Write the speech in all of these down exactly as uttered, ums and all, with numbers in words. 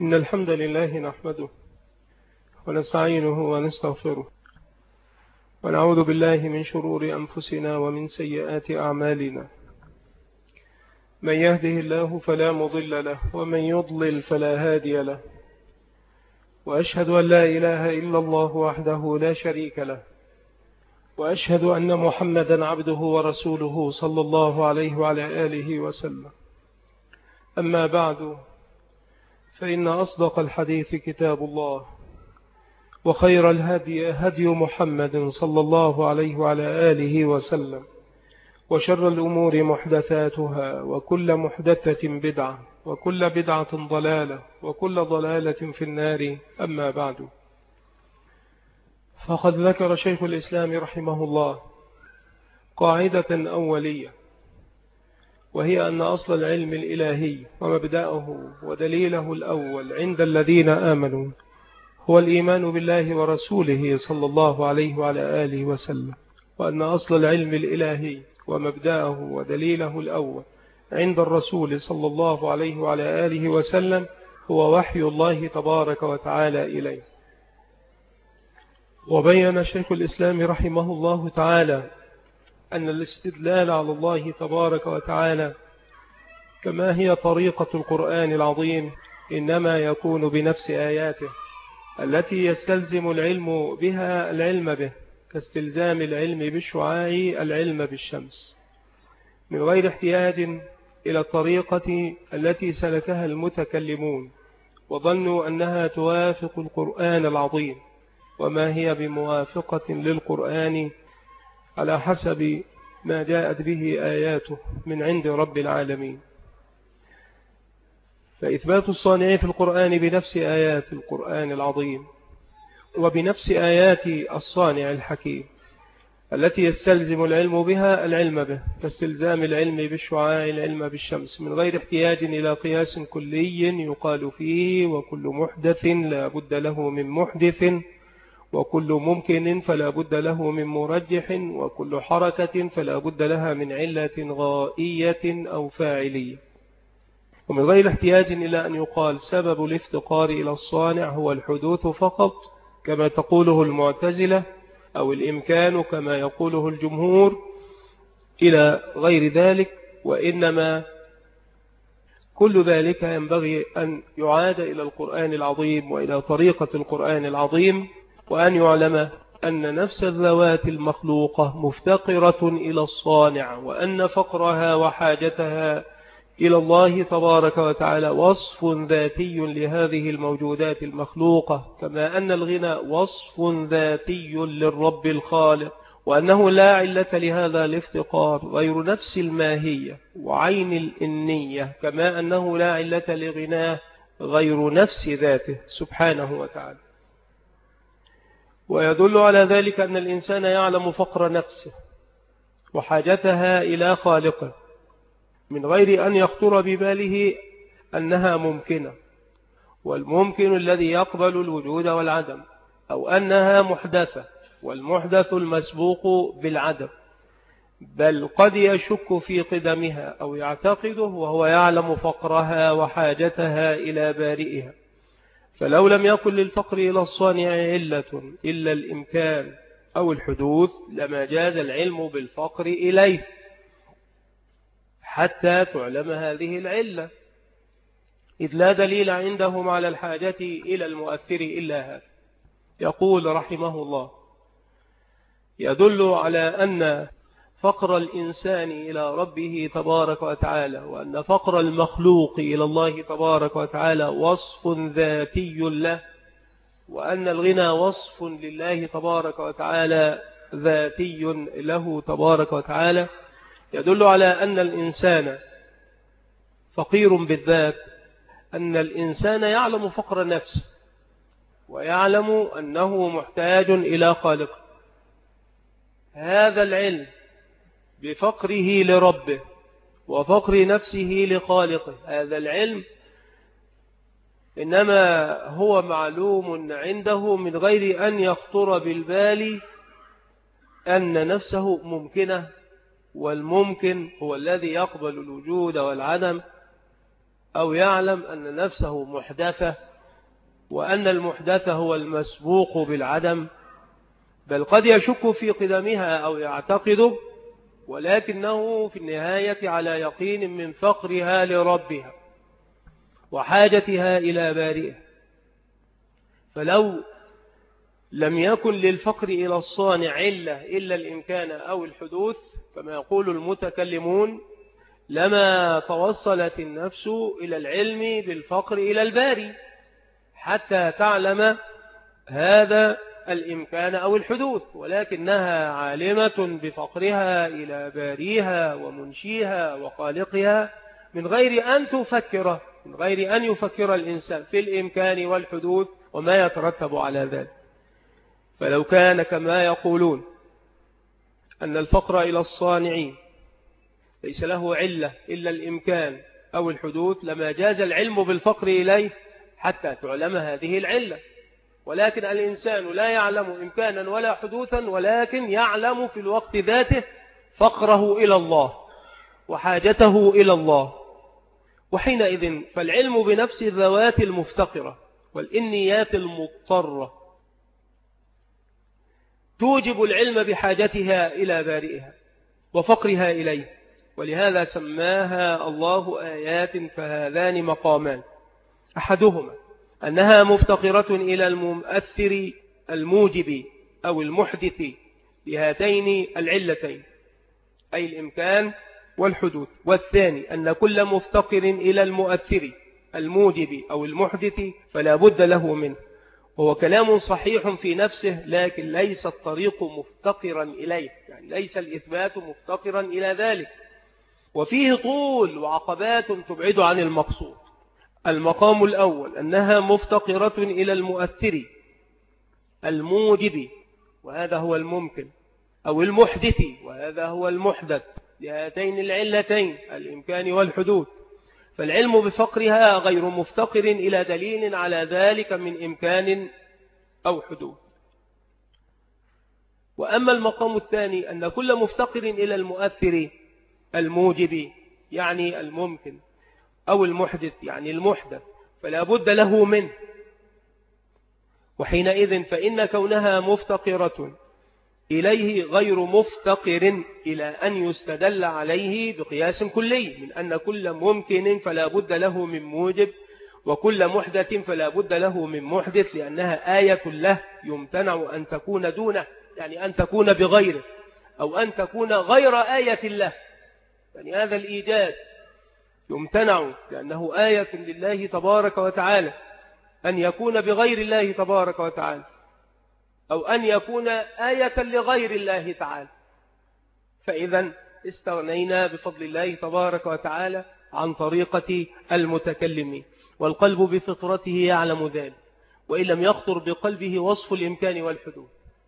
إن الحمد لله نحمده ونستعينه ونستغفره ونعوذ بالله من شرور أنفسنا ومن سيئات أعمالنا. من يهده الله فلا مضل له ومن يضلل فلا هادي له، وأشهد أن لا إله إلا الله وحده لا شريك له، وأشهد أن محمدا عبده ورسوله صلى الله عليه وعلى آله وسلم. أما بعد، فإن أصدق الحديث كتاب الله، وخير الهدي هدي محمد صلى الله عليه وعلى آله وسلم، وشر الأمور محدثاتها، وكل محدثة بدعة، وكل بدعة ضلالة، وكل ضلالة في النار. أما بعد، فقد ذكر شيخ الإسلام رحمه الله قاعدة أولية، وهي أن أصل العلم الإلهي ومبدأه ودليله الأول عند الذين آمنوا هو الإيمان بالله ورسوله صلى الله عليه وعلى آله وسلم، وأن أصل العلم الإلهي ومبدأه ودليله الأول عند الرسول صلى الله عليه وعلى آله وسلم هو وحي الله تبارك وتعالى إليه. وبين شيخ الإسلام رحمه الله تعالى أن الاستدلال على الله تبارك وتعالى كما هي طريقة القرآن العظيم إنما يكون بنفس آياته التي يستلزم العلم بها العلم به، كاستلزام العلم بالشعاع العلم بالشمس، من غير احتياج إلى الطريقة التي سلكها المتكلمون وظنوا أنها توافق القرآن العظيم، وما هي بموافقة للقرآن على حسب ما جاءت به آياته من عند رب العالمين. فإثبات الصانع في القرآن بنفس آيات القرآن العظيم وبنفس آيات الصانع الحكيم التي يستلزم العلم بها العلم به، كاستلزام العلم بالشعاع العلم بالشمس، من غير احتياج إلى قياس كلي يقال فيه وكل محدث لا بد له من محدث، وكل ممكن فلا بد له من مرجح، وكل حركة فلا بد لها من علة غائية أو فاعلية، ومن غير احتياج إلى أن يقال سبب الافتقار إلى الصانع هو الحدوث فقط كما تقوله المعتزلة، أو الإمكان كما يقوله الجمهور، إلى غير ذلك. وإنما كل ذلك ينبغي أن يعاد إلى القرآن العظيم وإلى طريقة القرآن العظيم، وأن يعلم أن نفس الذوات المخلوقة مفتقرة إلى الصانع، وأن فقرها وحاجتها إلى الله تبارك وتعالى وصف ذاتي لهذه الموجودات المخلوقة، كما أن الغنى وصف ذاتي للرب الخالق، وأنه لا علة لهذا الافتقار غير نفس الماهية وعين الإنية، كما أنه لا علة لغناه غير نفس ذاته سبحانه وتعالى. ويدل على ذلك أن الإنسان يعلم فقر نفسه وحاجتها إلى خالقه من غير أن يخطر بباله أنها ممكنة، والممكن الذي يقبل الوجود والعدم، أو أنها محدثة والمحدث المسبوق بالعدم، بل قد يشك في قدمها أو يعتقده وهو يعلم فقرها وحاجتها إلى بارئها. فلو لم يكن للفقر إلى الصانع علة إلا الإمكان أو الحدوث لما جاز العلم بالفقر إليه حتى تعلم هذه العلة، إذ لا دليل عندهم على الحاجة إلى المؤثر إلا هذا. يقول رحمه الله: يدل على أن فقر الإنسان إلى ربه تبارك وتعالى وأن فقر المخلوق إلى الله تبارك وتعالى وصف ذاتي له، وأن الغنى وصف لله تبارك وتعالى ذاتي له تبارك وتعالى، يدل على أن الإنسان فقير بالذات، أن الإنسان يعلم فقر نفسه ويعلم أنه محتاج إلى خالقه. هذا العلم بفقره لربه وفقر نفسه لخالقه، هذا العلم إنما هو معلوم عنده من غير أن يخطر بالبال أن نفسه ممكنة، والممكن هو الذي يقبل الوجود والعدم، أو يعلم أن نفسه محدثة وأن المحدث هو المسبوق بالعدم، بل قد يشك في قدمها أو يعتقده، ولكنه في النهاية على يقين من فقرها لربها وحاجتها إلى بارئها. فلو لم يكن للفقر إلى الصانع علة إلا الإمكان أو الحدوث كما يقول المتكلمون، لما توصلت النفس إلى العلم بالفقر إلى الباري حتى تعلم هذا الإمكان أو الحدوث، ولكنها عالمة بفقرها إلى باريها ومنشيها وخالقها من غير أن تفكر من غير أن يفكر الإنسان في الإمكان والحدوث وما يترتب على ذلك. فلو كان كما يقولون أن الفقر إلى الصانعين ليس له علة إلا الإمكان أو الحدوث لما جاز العلم بالفقر إليه حتى تعلم هذه العلة، ولكن الإنسان لا يعلم إمكانا ولا حدوثا، ولكن يعلم في الوقت ذاته فقره إلى الله وحاجته إلى الله، وحينئذ فالعلم بنفس الذوات المفتقرة والإنيات المضطرة توجب العلم بحاجتها إلى بارئها وفقرها إليه، ولهذا سماها الله آيات. فهذان مقامان، أحدهما أنها مفتقرة إلى المؤثر الموجب أو المحدث بهاتين العلتين أي الإمكان والحدوث، والثاني أن كل مفتقر إلى المؤثر الموجب أو المحدث فلا بد له منه، وهو كلام صحيح في نفسه، لكن ليس الطريق مفتقرا إليه، يعني ليس الإثبات مفتقرا إلى ذلك، وفيه طول وعقبات تبعد عن المقصود. المقام الأول أنها مفتقرة إلى المؤثر الموجب، وهذا هو الممكن، أو المحدث، وهذا هو المحدث، لهاتين العلتين الإمكان والحدوث، فالعلم بفقرها غير مفتقر إلى دليل على ذلك من إمكان أو حدوث. وأما المقام الثاني أن كل مفتقر إلى المؤثر الموجب يعني الممكن أو المحدث يعني المحدث فلا بد له منه، وحينئذ فإن كونها مفتقرة إليه غير مفتقر إلى أن يستدل عليه بقياس كلي من أن كل ممكن فلا بد له من موجب، وكل محدث فلا بد له من محدث، لأنها آية له يمتنع أن تكون دونه، يعني أن تكون بغيره، أو أن تكون غير آية له، يعني هذا الإيجاد يمتنع لأنه آية لله تبارك وتعالى، أن يكون بغير الله تبارك وتعالى، أو أن يكون آية لغير الله تعالى. فإذا استغنينا بفضل الله تبارك وتعالى عن طريقة المتكلمين، والقلب بفطرته يعلم ذلك، وإن لم يخطر بقلبه وصف الإمكان والحدوث،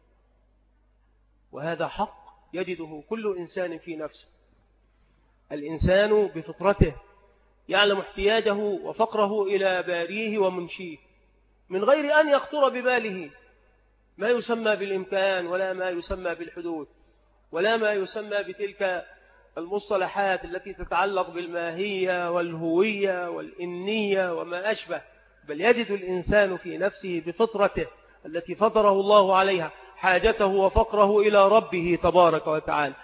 وهذا حق يجده كل إنسان في نفسه. الإنسان بفطرته يعلم احتياجه وفقره إلى باريه ومنشيه من غير أن يخطر بباله ما يسمى بالإمكان ولا ما يسمى بالحدوث ولا ما يسمى بتلك المصطلحات التي تتعلق بالماهية والهوية والإنية وما أشبه، بل يجد الإنسان في نفسه بفطرته التي فطره الله عليها حاجته وفقره إلى ربه تبارك وتعالى،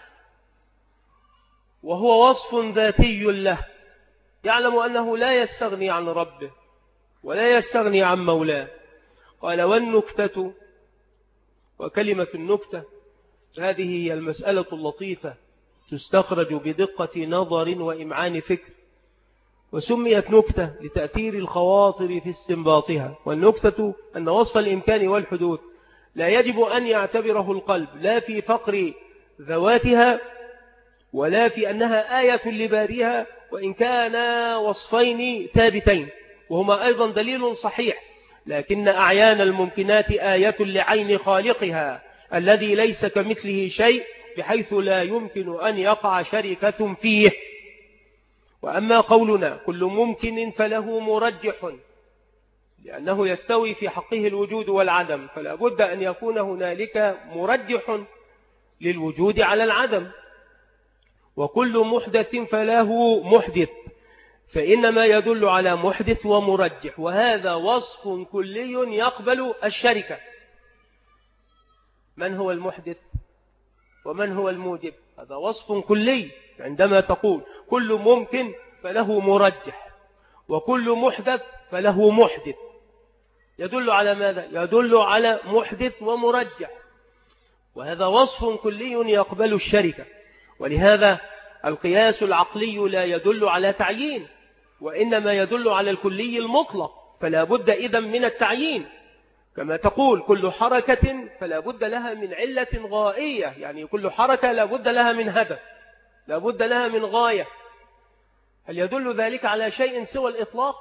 وهو وصف ذاتي له، يعلم أنه لا يستغني عن ربه ولا يستغني عن مولاه. قال والنكتة، وكلمة النكتة هذه هي المسألة اللطيفة تستخرج بدقة نظر وإمعان فكر، وسميت نكتة لتأثير الخواطر في استنباطها. والنكتة أن وصف الإمكان والحدوث لا يجب أن يعتبره القلب لا في فقر ذواتها ولا في أنها آية لباريها، وإن كان وصفين ثابتين وهما أيضا دليل صحيح، لكن أعيان الممكنات آية لعين خالقها الذي ليس كمثله شيء بحيث لا يمكن أن يقع شركة فيه. وأما قولنا كل ممكن فله مرجح لأنه يستوي في حقه الوجود والعدم، فلا بد أن يكون هنالك مرجح للوجود على العدم. وكل محدث فله محدث، فإنما يدل على محدث ومرجح، وهذا وصف كلي يقبل الشركة. من هو المحدث ومن هو الموجب؟ هذا وصف كلي. عندما تقول كل ممكن فله مرجح وكل محدث فله محدث، يدل على ماذا؟ يدل على محدث ومرجح، وهذا وصف كلي يقبل الشركة. ولهذا القياس العقلي لا يدل على تعيين، وإنما يدل على الكلي المطلق، فلا بد إذن من التعيين. كما تقول كل حركة فلا بد لها من علة غائية، يعني كل حركة لا بد لها من هدف، لا بد لها من غاية. هل يدل ذلك على شيء سوى الإطلاق؟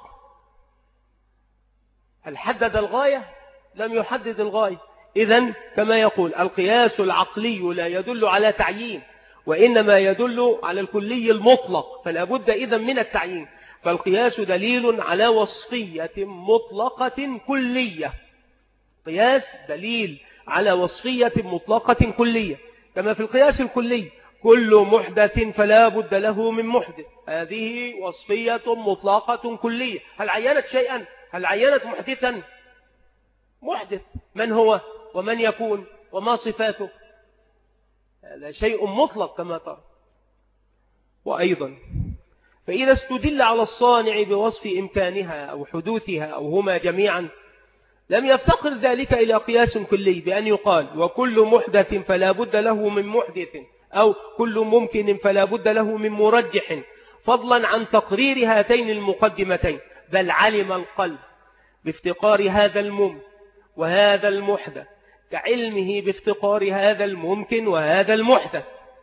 هل حدد الغاية؟ لم يحدد الغاية. إذن كما يقول القياس العقلي لا يدل على تعيين، وإنما يدل على الكلي المطلق، فلا بد إذن من التعيين. فالقياس دليل على وصفية مطلقة كلية، قياس دليل على وصفية مطلقة كلية، كما في القياس الكلي كل محدث فلا بد له من محدث، هذه وصفية مطلقة كلية. هل عينت شيئا؟ هل عينت محدثا؟ محدث من هو ومن يكون وما صفاته؟ هذا شيء مطلق كما ترى. وأيضا فإذا استدل على الصانع بوصف إمكانها أو حدوثها أو هما جميعا لم يفتقر ذلك إلى قياس كلي بأن يقال وكل محدث فلا بد له من محدث أو كل ممكن فلا بد له من مرجح، فضلا عن تقرير هاتين المقدمتين. بل علم القلب بافتقار هذا الممكن وهذا المحدث كعلمه بافتقار هذا الممكن وهذا المحدث،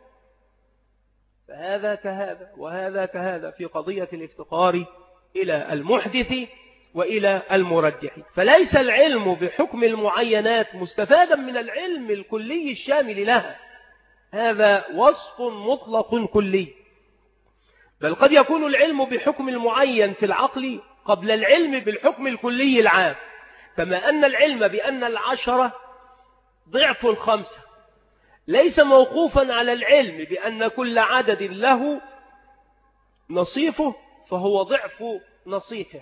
فهذا كهذا وهذا كهذا في قضية الافتقار إلى المحدث وإلى المرجح. فليس العلم بحكم المعينات مستفادا من العلم الكلي الشامل لها، هذا وصف مطلق كلي. بل قد يكون العلم بحكم المعين في العقل قبل العلم بالحكم الكلي العام، كما أن العلم بأن العشرة ضعف الخمسة ليس موقوفا على العلم بأن كل عدد له نصيفه فهو ضعف نصيفه،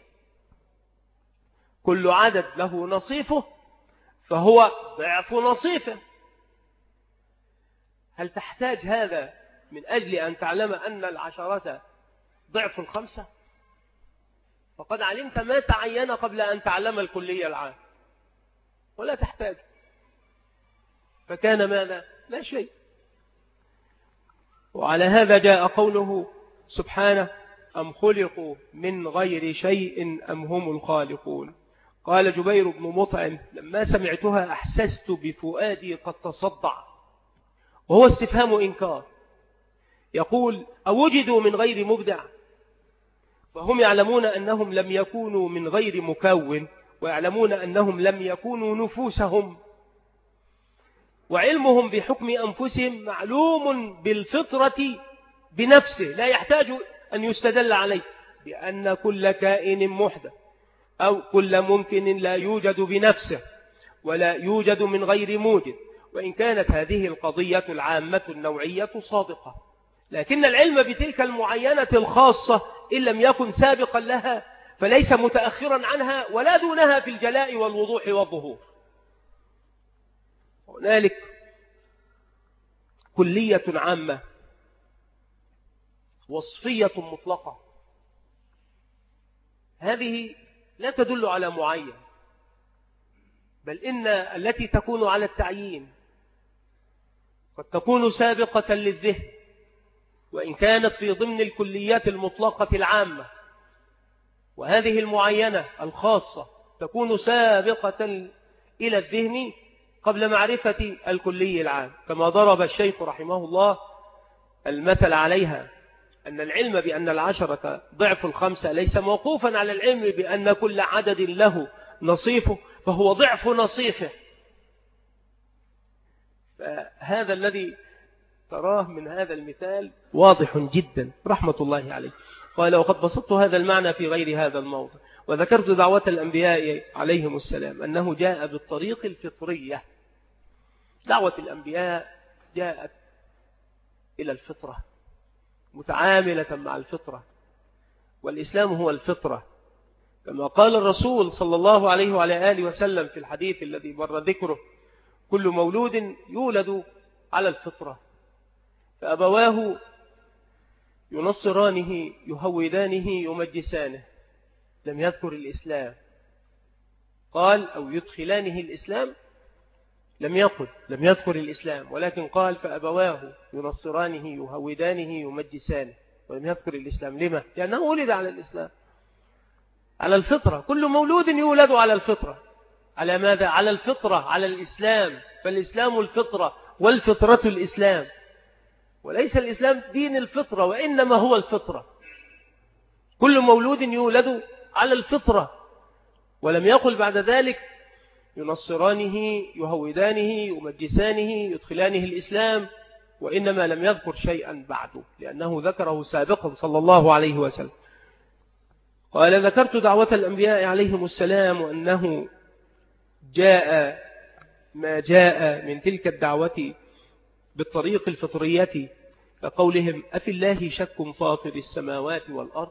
كل عدد له نصيفه فهو ضعف نصيفه. هل تحتاج هذا من أجل أن تعلم أن العشرة ضعف الخمسة؟ فقد علمت ما تعين قبل أن تعلم الكلية العام، ولا تحتاج. فكان ماذا؟ لا شيء. وعلى هذا جاء قوله سبحانه أم خلقوا من غير شيء أم هم الخالقون. قال جبير بن مطعم لما سمعتها أحسست بفؤادي قد تصدع، وهو استفهام إنكار. يقول أوجدوا من غير مبدع؟ فهم يعلمون أنهم لم يكونوا من غير مكون، ويعلمون أنهم لم يكونوا نفوسهم، وعلمهم بحكم أنفسهم معلوم بالفطرة بنفسه، لا يحتاج أن يستدل عليه بأن كل كائن محدث أو كل ممكن لا يوجد بنفسه ولا يوجد من غير موجد، وإن كانت هذه القضية العامة النوعية صادقة. لكن العلم بتلك المعينة الخاصة إن لم يكن سابقا لها فليس متأخرا عنها ولا دونها في الجلاء والوضوح والظهور. هنالك كلية عامة وصفية مطلقة، هذه لا تدل على معين، بل إن التي تكون على التعيين قد تكون سابقة للذهن، وإن كانت في ضمن الكليات المطلقة العامة، وهذه المعينة الخاصة تكون سابقة إلى الذهن قبل معرفة الكلي العام، كما ضرب الشيخ رحمه الله المثل عليها أن العلم بأن العشرة ضعف الخمسة ليس موقوفا على العلم بأن كل عدد له نصيفه فهو ضعف نصيفه. فهذا الذي تراه من هذا المثال واضح جدا رحمة الله عليه. قال وقد بسطت هذا المعنى في غير هذا الموضع، وذكرت دعوة الأنبياء عليهم السلام أنه جاء بالطريق الفطرية. دعوة الأنبياء جاءت إلى الفطرة، متعاملة مع الفطرة، والإسلام هو الفطرة، كما قال الرسول صلى الله عليه وعلى آله وسلم في الحديث الذي مر ذكره: كل مولود يولد على الفطرة، فأبواه ينصرانه يهودانه يمجسانه. لم يذكر الإسلام، قال أو يدخلانه الإسلام، لم يقل لم يذكر الإسلام، ولكن قال فأبواه ينصرانه يهودانه يمجسانه، ولم يذكر الإسلام. لما؟ لأنه ولد على الإسلام، على الفطرة. كل مولود يولد على الفطرة. على ماذا؟ على الفطرة، على الإسلام. فالإسلام الفطرة، والفطرة الإسلام، وليس الإسلام دين الفطرة، وإنما هو الفطرة. كل مولود يولد على الفطرة، ولم يقل بعد ذلك ينصرانه يهودانه يمجسانه يدخلانه الإسلام، وإنما لم يذكر شيئا بعده لأنه ذكره سابقا صلى الله عليه وسلم. قال: ذكرت دعوة الأنبياء عليهم السلام، وأنه جاء ما جاء من تلك الدعوة بالطريق الفطرية، كقولهم: أفي الله شك فاطر السماوات والأرض،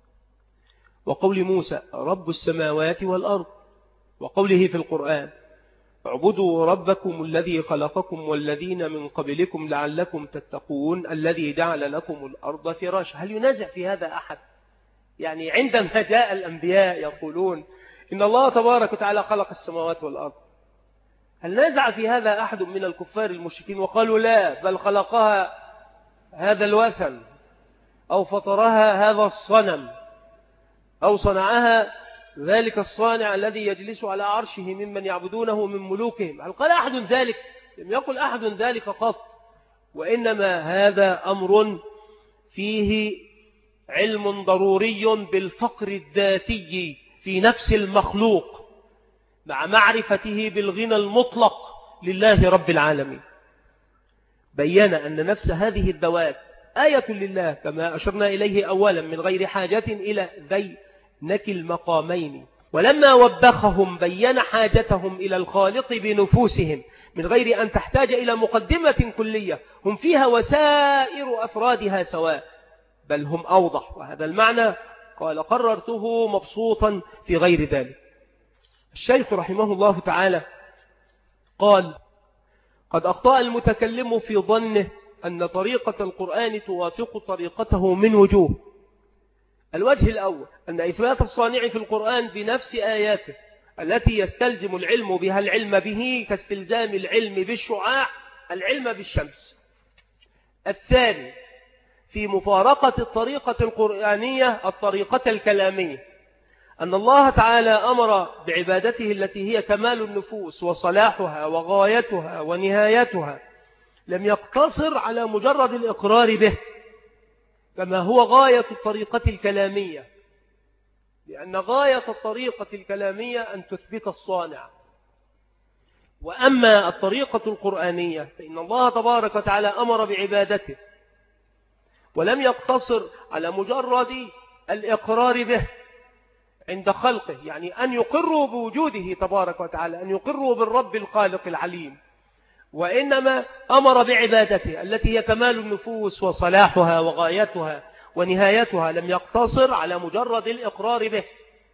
وقول موسى: رب السماوات والأرض، وقوله في القرآن: اعبدوا ربكم الذي خلقكم والذين من قبلكم لعلكم تتقون الذي جعل لكم الأرض فراشا. هل ينازع في هذا أحد؟ يعني عندما جاء الأنبياء يقولون إن الله تبارك وتعالى خلق السماوات والأرض، هل نازع في هذا أحد من الكفار المشركين وقالوا لا، بل خلقها هذا الوثن، أو فطرها هذا الصنم، أو صنعها ذلك الصانع الذي يجلس على عرشه ممن يعبدونه من ملوكهم؟ هل قال أحد ذلك؟ لم يقل أحد ذلك قط. وإنما هذا أمر فيه علم ضروري بالفقر الذاتي في نفس المخلوق، مع معرفته بالغنى المطلق لله رب العالمين. بيّن أن نفس هذه الذوات آية لله، كما أشرنا إليه أولا، من غير حاجة إلى ذينك المقامين. ولما وبخهم بيّن حاجتهم إلى الخالق بنفوسهم من غير أن تحتاج إلى مقدمة كلية هم فيها وسائر أفرادها سواء، بل هم أوضح. وهذا المعنى قال قررته مبسوطا في غير ذلك. الشيخ رحمه الله تعالى قال: قد أخطأ المتكلم في ظنه أن طريقة القرآن توافق طريقته من وجوه. الوجه الأول أن إثبات الصانع في القرآن بنفس آياته التي يستلزم العلم بها العلم به، كاستلزام العلم بالشعاع العلم بالشمس. الثاني في مفارقة الطريقة القرآنية الطريقة الكلامية، أن الله تعالى أمر بعبادته التي هي كمال النفوس وصلاحها وغايتها ونهايتها، لم يقتصر على مجرد الإقرار به كما هو غاية الطريقة الكلامية، لأن غاية الطريقة الكلامية أن تثبت الصانع. وأما الطريقة القرآنية فإن الله تبارك وتعالى أمر بعبادته ولم يقتصر على مجرد الإقرار به عند خلقه، يعني أن يقروا بوجوده تبارك وتعالى، أن يقروا بالرب الخالق العليم، وإنما أمر بعبادته التي هي كمال النفوس وصلاحها وغايتها ونهايتها، لم يقتصر على مجرد الإقرار به.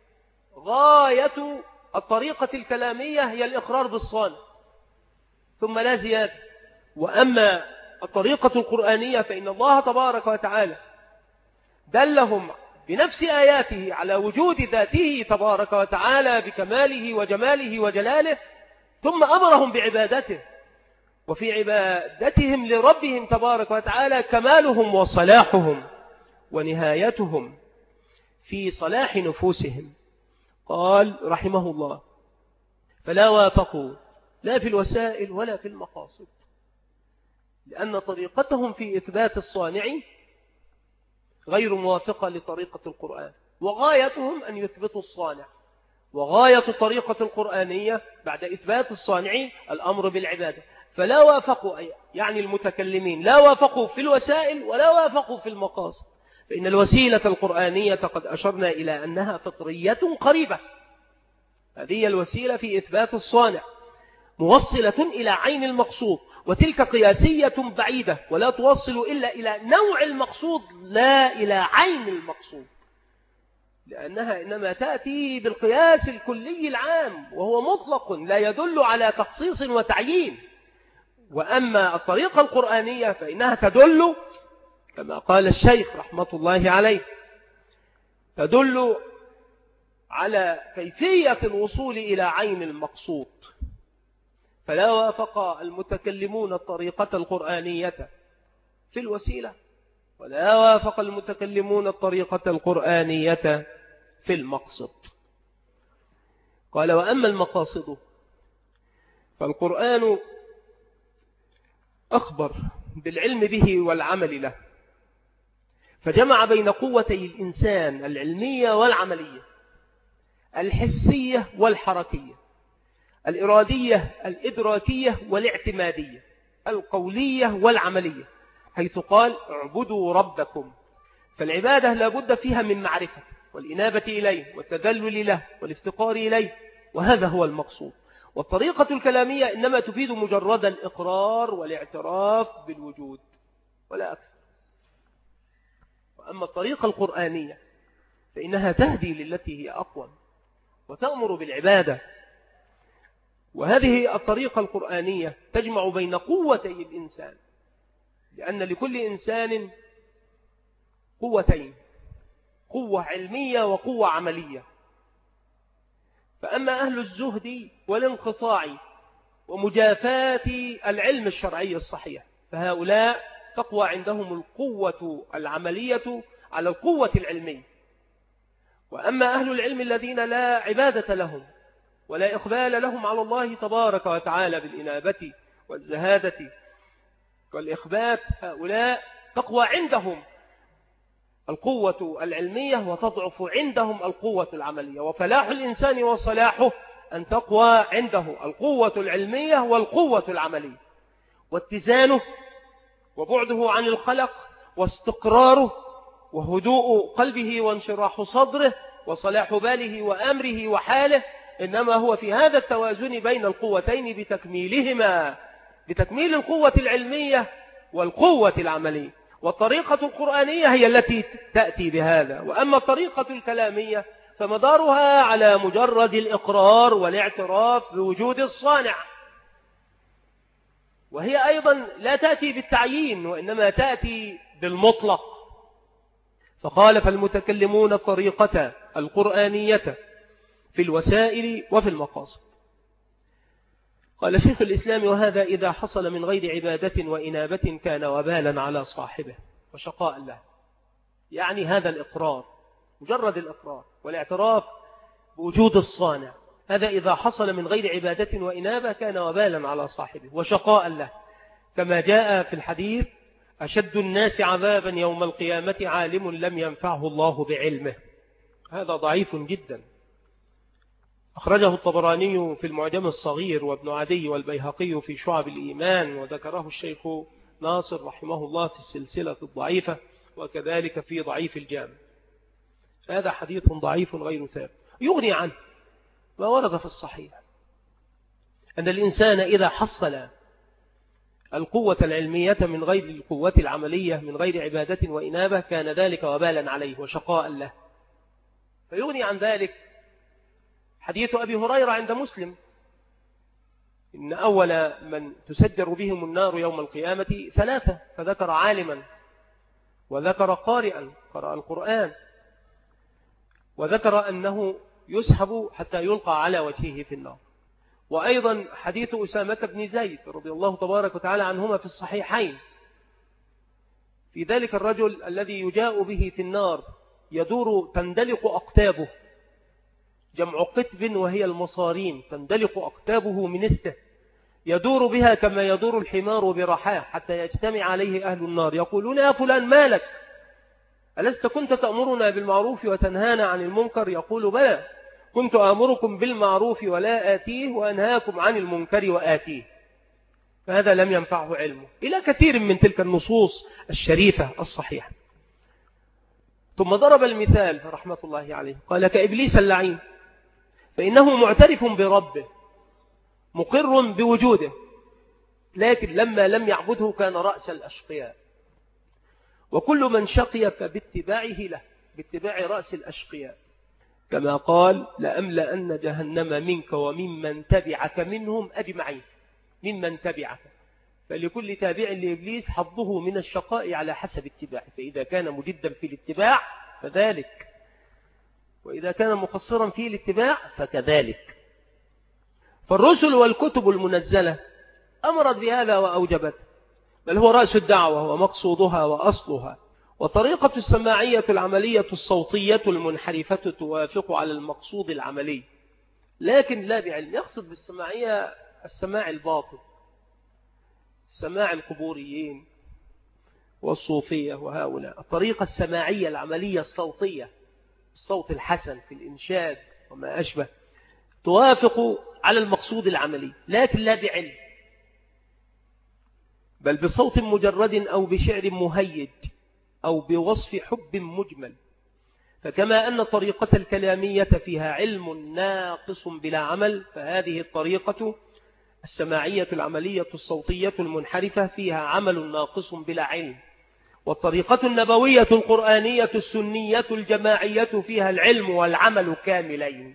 غاية الطريقة الكلامية هي الإقرار بالصانع ثم لا زيادة. وأما الطريقة القرآنية فإن الله تبارك وتعالى دلهم بنفس آياته على وجود ذاته تبارك وتعالى بكماله وجماله وجلاله، ثم أمرهم بعبادته، وفي عبادتهم لربهم تبارك وتعالى كمالهم وصلاحهم ونهايتهم في صلاح نفوسهم. قال رحمه الله: فلا وافقوا لا في الوسائل ولا في المقاصد، لأن طريقتهم في إثبات الصانع غير موافقة لطريقة القرآن، وغايتهم أن يثبتوا الصانع. وغاية الطريقة القرآنية بعد إثبات الصانع الأمر بالعبادة. فلا وافقوا، يعني المتكلمين لا وافقوا في الوسائل ولا وافقوا في المقاصد، فإن الوسيلة القرآنية قد أشرنا إلى أنها فطرية قريبة، هذه الوسيلة في إثبات الصانع موصلة إلى عين المقصود، وتلك قياسية بعيدة ولا توصل إلا إلى نوع المقصود لا إلى عين المقصود. لأنها إنما تأتي بالقياس الكلي العام، وهو مطلق لا يدل على تخصيص وتعيين. وأما الطريقة القرآنية فإنها تدل كما قال الشيخ رحمة الله عليه، تدل على كيفية الوصول إلى عين المقصود. فلا وافق المتكلمون الطريقة القرآنية في الوسيلة، ولا وافق المتكلمون الطريقة القرآنية في المقصد. قال: وأما المقاصد فالقرآن أخبر بالعلم به والعمل له، فجمع بين قوتي الإنسان العلمية والعملية، الحسية والحركية، الإرادية الإدراكية والاعتمادية، القولية والعملية، حيث قال: اعبدوا ربكم. فالعبادة لا بد فيها من معرفة والإنابة إليه والتذلل له والافتقار إليه، وهذا هو المقصود. والطريقة الكلامية إنما تفيد مجرد الإقرار والاعتراف بالوجود ولا أكثر. وأما الطريقة القرآنية فإنها تهدي للتي هي أقوى وتأمر بالعبادة. وهذه الطريقة القرآنية تجمع بين قوتي الإنسان، لأن لكل إنسان قوتين: قوة علمية وقوة عملية. فأما أهل الزهد والانقطاع ومجافاة العلم الشرعي الصحيح فهؤلاء تقوى عندهم القوة العملية على القوة العلمية. وأما أهل العلم الذين لا عبادة لهم ولا إقبال لهم على الله تبارك وتعالى بالإنابة والزهادة والإخبات، هؤلاء تقوى عندهم القوة العلمية وتضعف عندهم القوة العملية. وفلاح الإنسان وصلاحه أن تقوى عنده القوة العلمية والقوة العملية، واتزانه وبعده عن القلق واستقراره وهدوء قلبه وانشراح صدره وصلاح باله وأمره وحاله، إنما هو في هذا التوازن بين القوتين بتكميلهما، بتكميل القوة العلمية والقوة العملية. والطريقة القرآنية هي التي تأتي بهذا. وأما الطريقة الكلامية فمدارها على مجرد الإقرار والاعتراف بوجود الصانع، وهي أيضا لا تأتي بالتعيين وإنما تأتي بالمطلق. فخالف المتكلمون الطريقة القرآنية في الوسائل وفي المقاصد. قال شيخ الإسلام: وهذا إذا حصل من غير عبادة وإنابة كان وبالا على صاحبه وشقاء له. يعني هذا الإقرار، مجرد الإقرار والاعتراف بوجود الصانع، هذا إذا حصل من غير عبادة وإنابة كان وبالا على صاحبه وشقاء له، كما جاء في الحديث: أشد الناس عذابا يوم القيامة عالم لم ينفعه الله بعلمه. هذا ضعيف جدا، أخرجه الطبراني في المعجم الصغير وابن عدي والبيهقي في شعب الإيمان، وذكره الشيخ ناصر رحمه الله في السلسلة الضعيفة، وكذلك في ضعيف الجامع. هذا حديث ضعيف غير ثابت. يغني عنه ما ورد في الصحيح أن الإنسان إذا حصل القوة العلمية من غير القوة العملية من غير عبادة وإنابة كان ذلك وبالا عليه وشقاء له. فيغني عن ذلك حديث أبي هريرة عند مسلم: إن أول من تسجر بهم النار يوم القيامة ثلاثة، فذكر عالما وذكر قارئا قرأ القرآن، وذكر أنه يسحب حتى يلقى على وجهه في النار. وأيضا حديث أسامة بن زيد رضي الله تبارك وتعالى عنهما في الصحيحين، في ذلك الرجل الذي يجاء به في النار يدور تندلق أقتابه، جمع قتب وهي المصارين، تندلق أقتابه من استه، يدور بها كما يدور الحمار برحاه حتى يجتمع عليه أهل النار يقولون: يا فلان ما لك؟ ألست كنت تأمرنا بالمعروف وتنهانا عن المنكر؟ يقول: بلى، كنت آمركم بالمعروف ولا آتيه وأنهاكم عن المنكر وآتيه. فهذا لم ينفعه علمه، إلى كثير من تلك النصوص الشريفة الصحيحة. ثم ضرب المثال رحمة الله عليه، قال: كإبليس اللعين، فإنه معترف بربه مقر بوجوده، لكن لما لم يعبده كان رأس الأشقياء، وكل من شقي فباتباعه له، باتباع رأس الأشقياء. كما قال لأملأن جهنم منك وممن تبعك منهم أجمعين. ممن تبعك، فلكل تابع لإبليس حظه من الشقاء على حسب اتباعه، فإذا كان مجدا في الاتباع فذلك، وإذا كان مقصرا في الاتباع فكذلك. فالرسل والكتب المنزلة أمرت بهذا وأوجبت، بل هو رأس الدعوة ومقصودها وأصلها. وطريقة السماعية العملية الصوتية المنحرفة توافق على المقصود العملي، لكن لا بعلم. يقصد بالسماعية السماع الباطل، سماع القبوريين والصوفية وهؤلاء. الطريقة السماعية العملية الصوتية، الصوت الحسن في الإنشاد وما أشبه، توافق على المقصود العملي، لكن لا بعلم، بل بصوت مجرد أو بشعر مهيج أو بوصف حب مجمل. فكما أن الطريقة الكلامية فيها علم ناقص بلا عمل، فهذه الطريقة السماعية العملية الصوتية المنحرفة فيها عمل ناقص بلا علم. والطريقة النبوية القرآنية السنية الجماعية فيها العلم والعمل كاملين.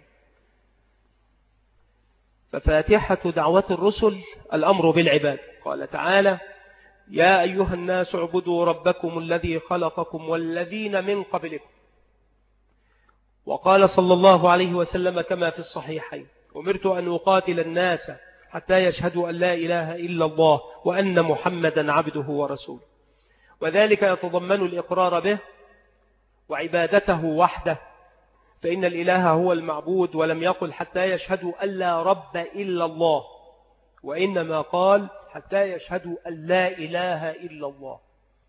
ففاتحة دعوة الرسل الأمر بالعباد. قال تعالى: يا أيها الناس اعبدوا ربكم الذي خلقكم والذين من قبلكم. وقال صلى الله عليه وسلم كما في الصحيحين: أمرت أن أقاتل الناس حتى يشهدوا أن لا إله إلا الله وأن محمدا عبده ورسوله. وذلك يتضمن الإقرار به وعبادته وحده، فإن الإله هو المعبود، ولم يقل حتى يشهدوا أن لا رب إلا الله، وإنما قال حتى يشهدوا أن لا إله إلا الله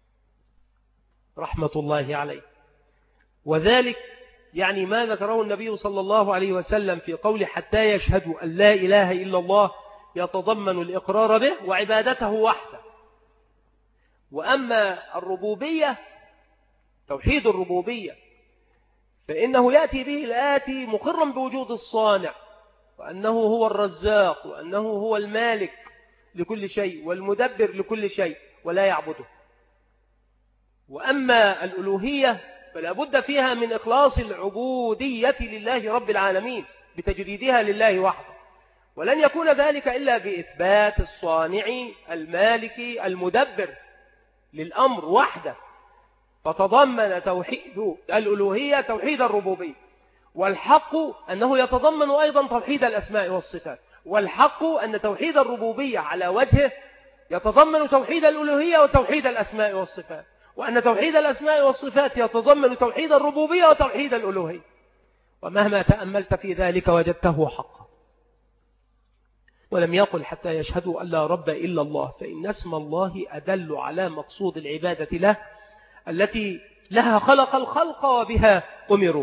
رحمة الله عليه. وذلك يعني ما ذكره النبي صلى الله عليه وسلم في قول حتى يشهدوا أن لا إله إلا الله يتضمن الإقرار به وعبادته وحده. وأما الربوبية، توحيد الربوبية، فإنه يأتي به الآتي مقرا بوجود الصانع، وأنه هو الرزاق، وأنه هو المالك لكل شيء والمدبر لكل شيء، ولا يعبده. وأما الألوهية فلا بد فيها من إخلاص العبودية لله رب العالمين بتجريدها لله وحده، ولن يكون ذلك إلا بإثبات الصانع المالك المدبر للأمر وحده. فتضمن توحيد الألوهية توحيد الربوبية، والحق أنه يتضمن أيضا توحيد الأسماء والصفات. والحق أن توحيد الربوبية على وجهه يتضمن توحيد الألوهية وتوحيد الأسماء والصفات، وأن توحيد الأسماء والصفات يتضمن توحيد الربوبية وتوحيد الألوهية. ومهما تأملت في ذلك وجدته حقا. ولم يقل حتى يشهدوا أن لا رب إلا الله، فإن اسم الله أدل على مقصود العبادة له التي لها خلق الخلق وبها أمروا.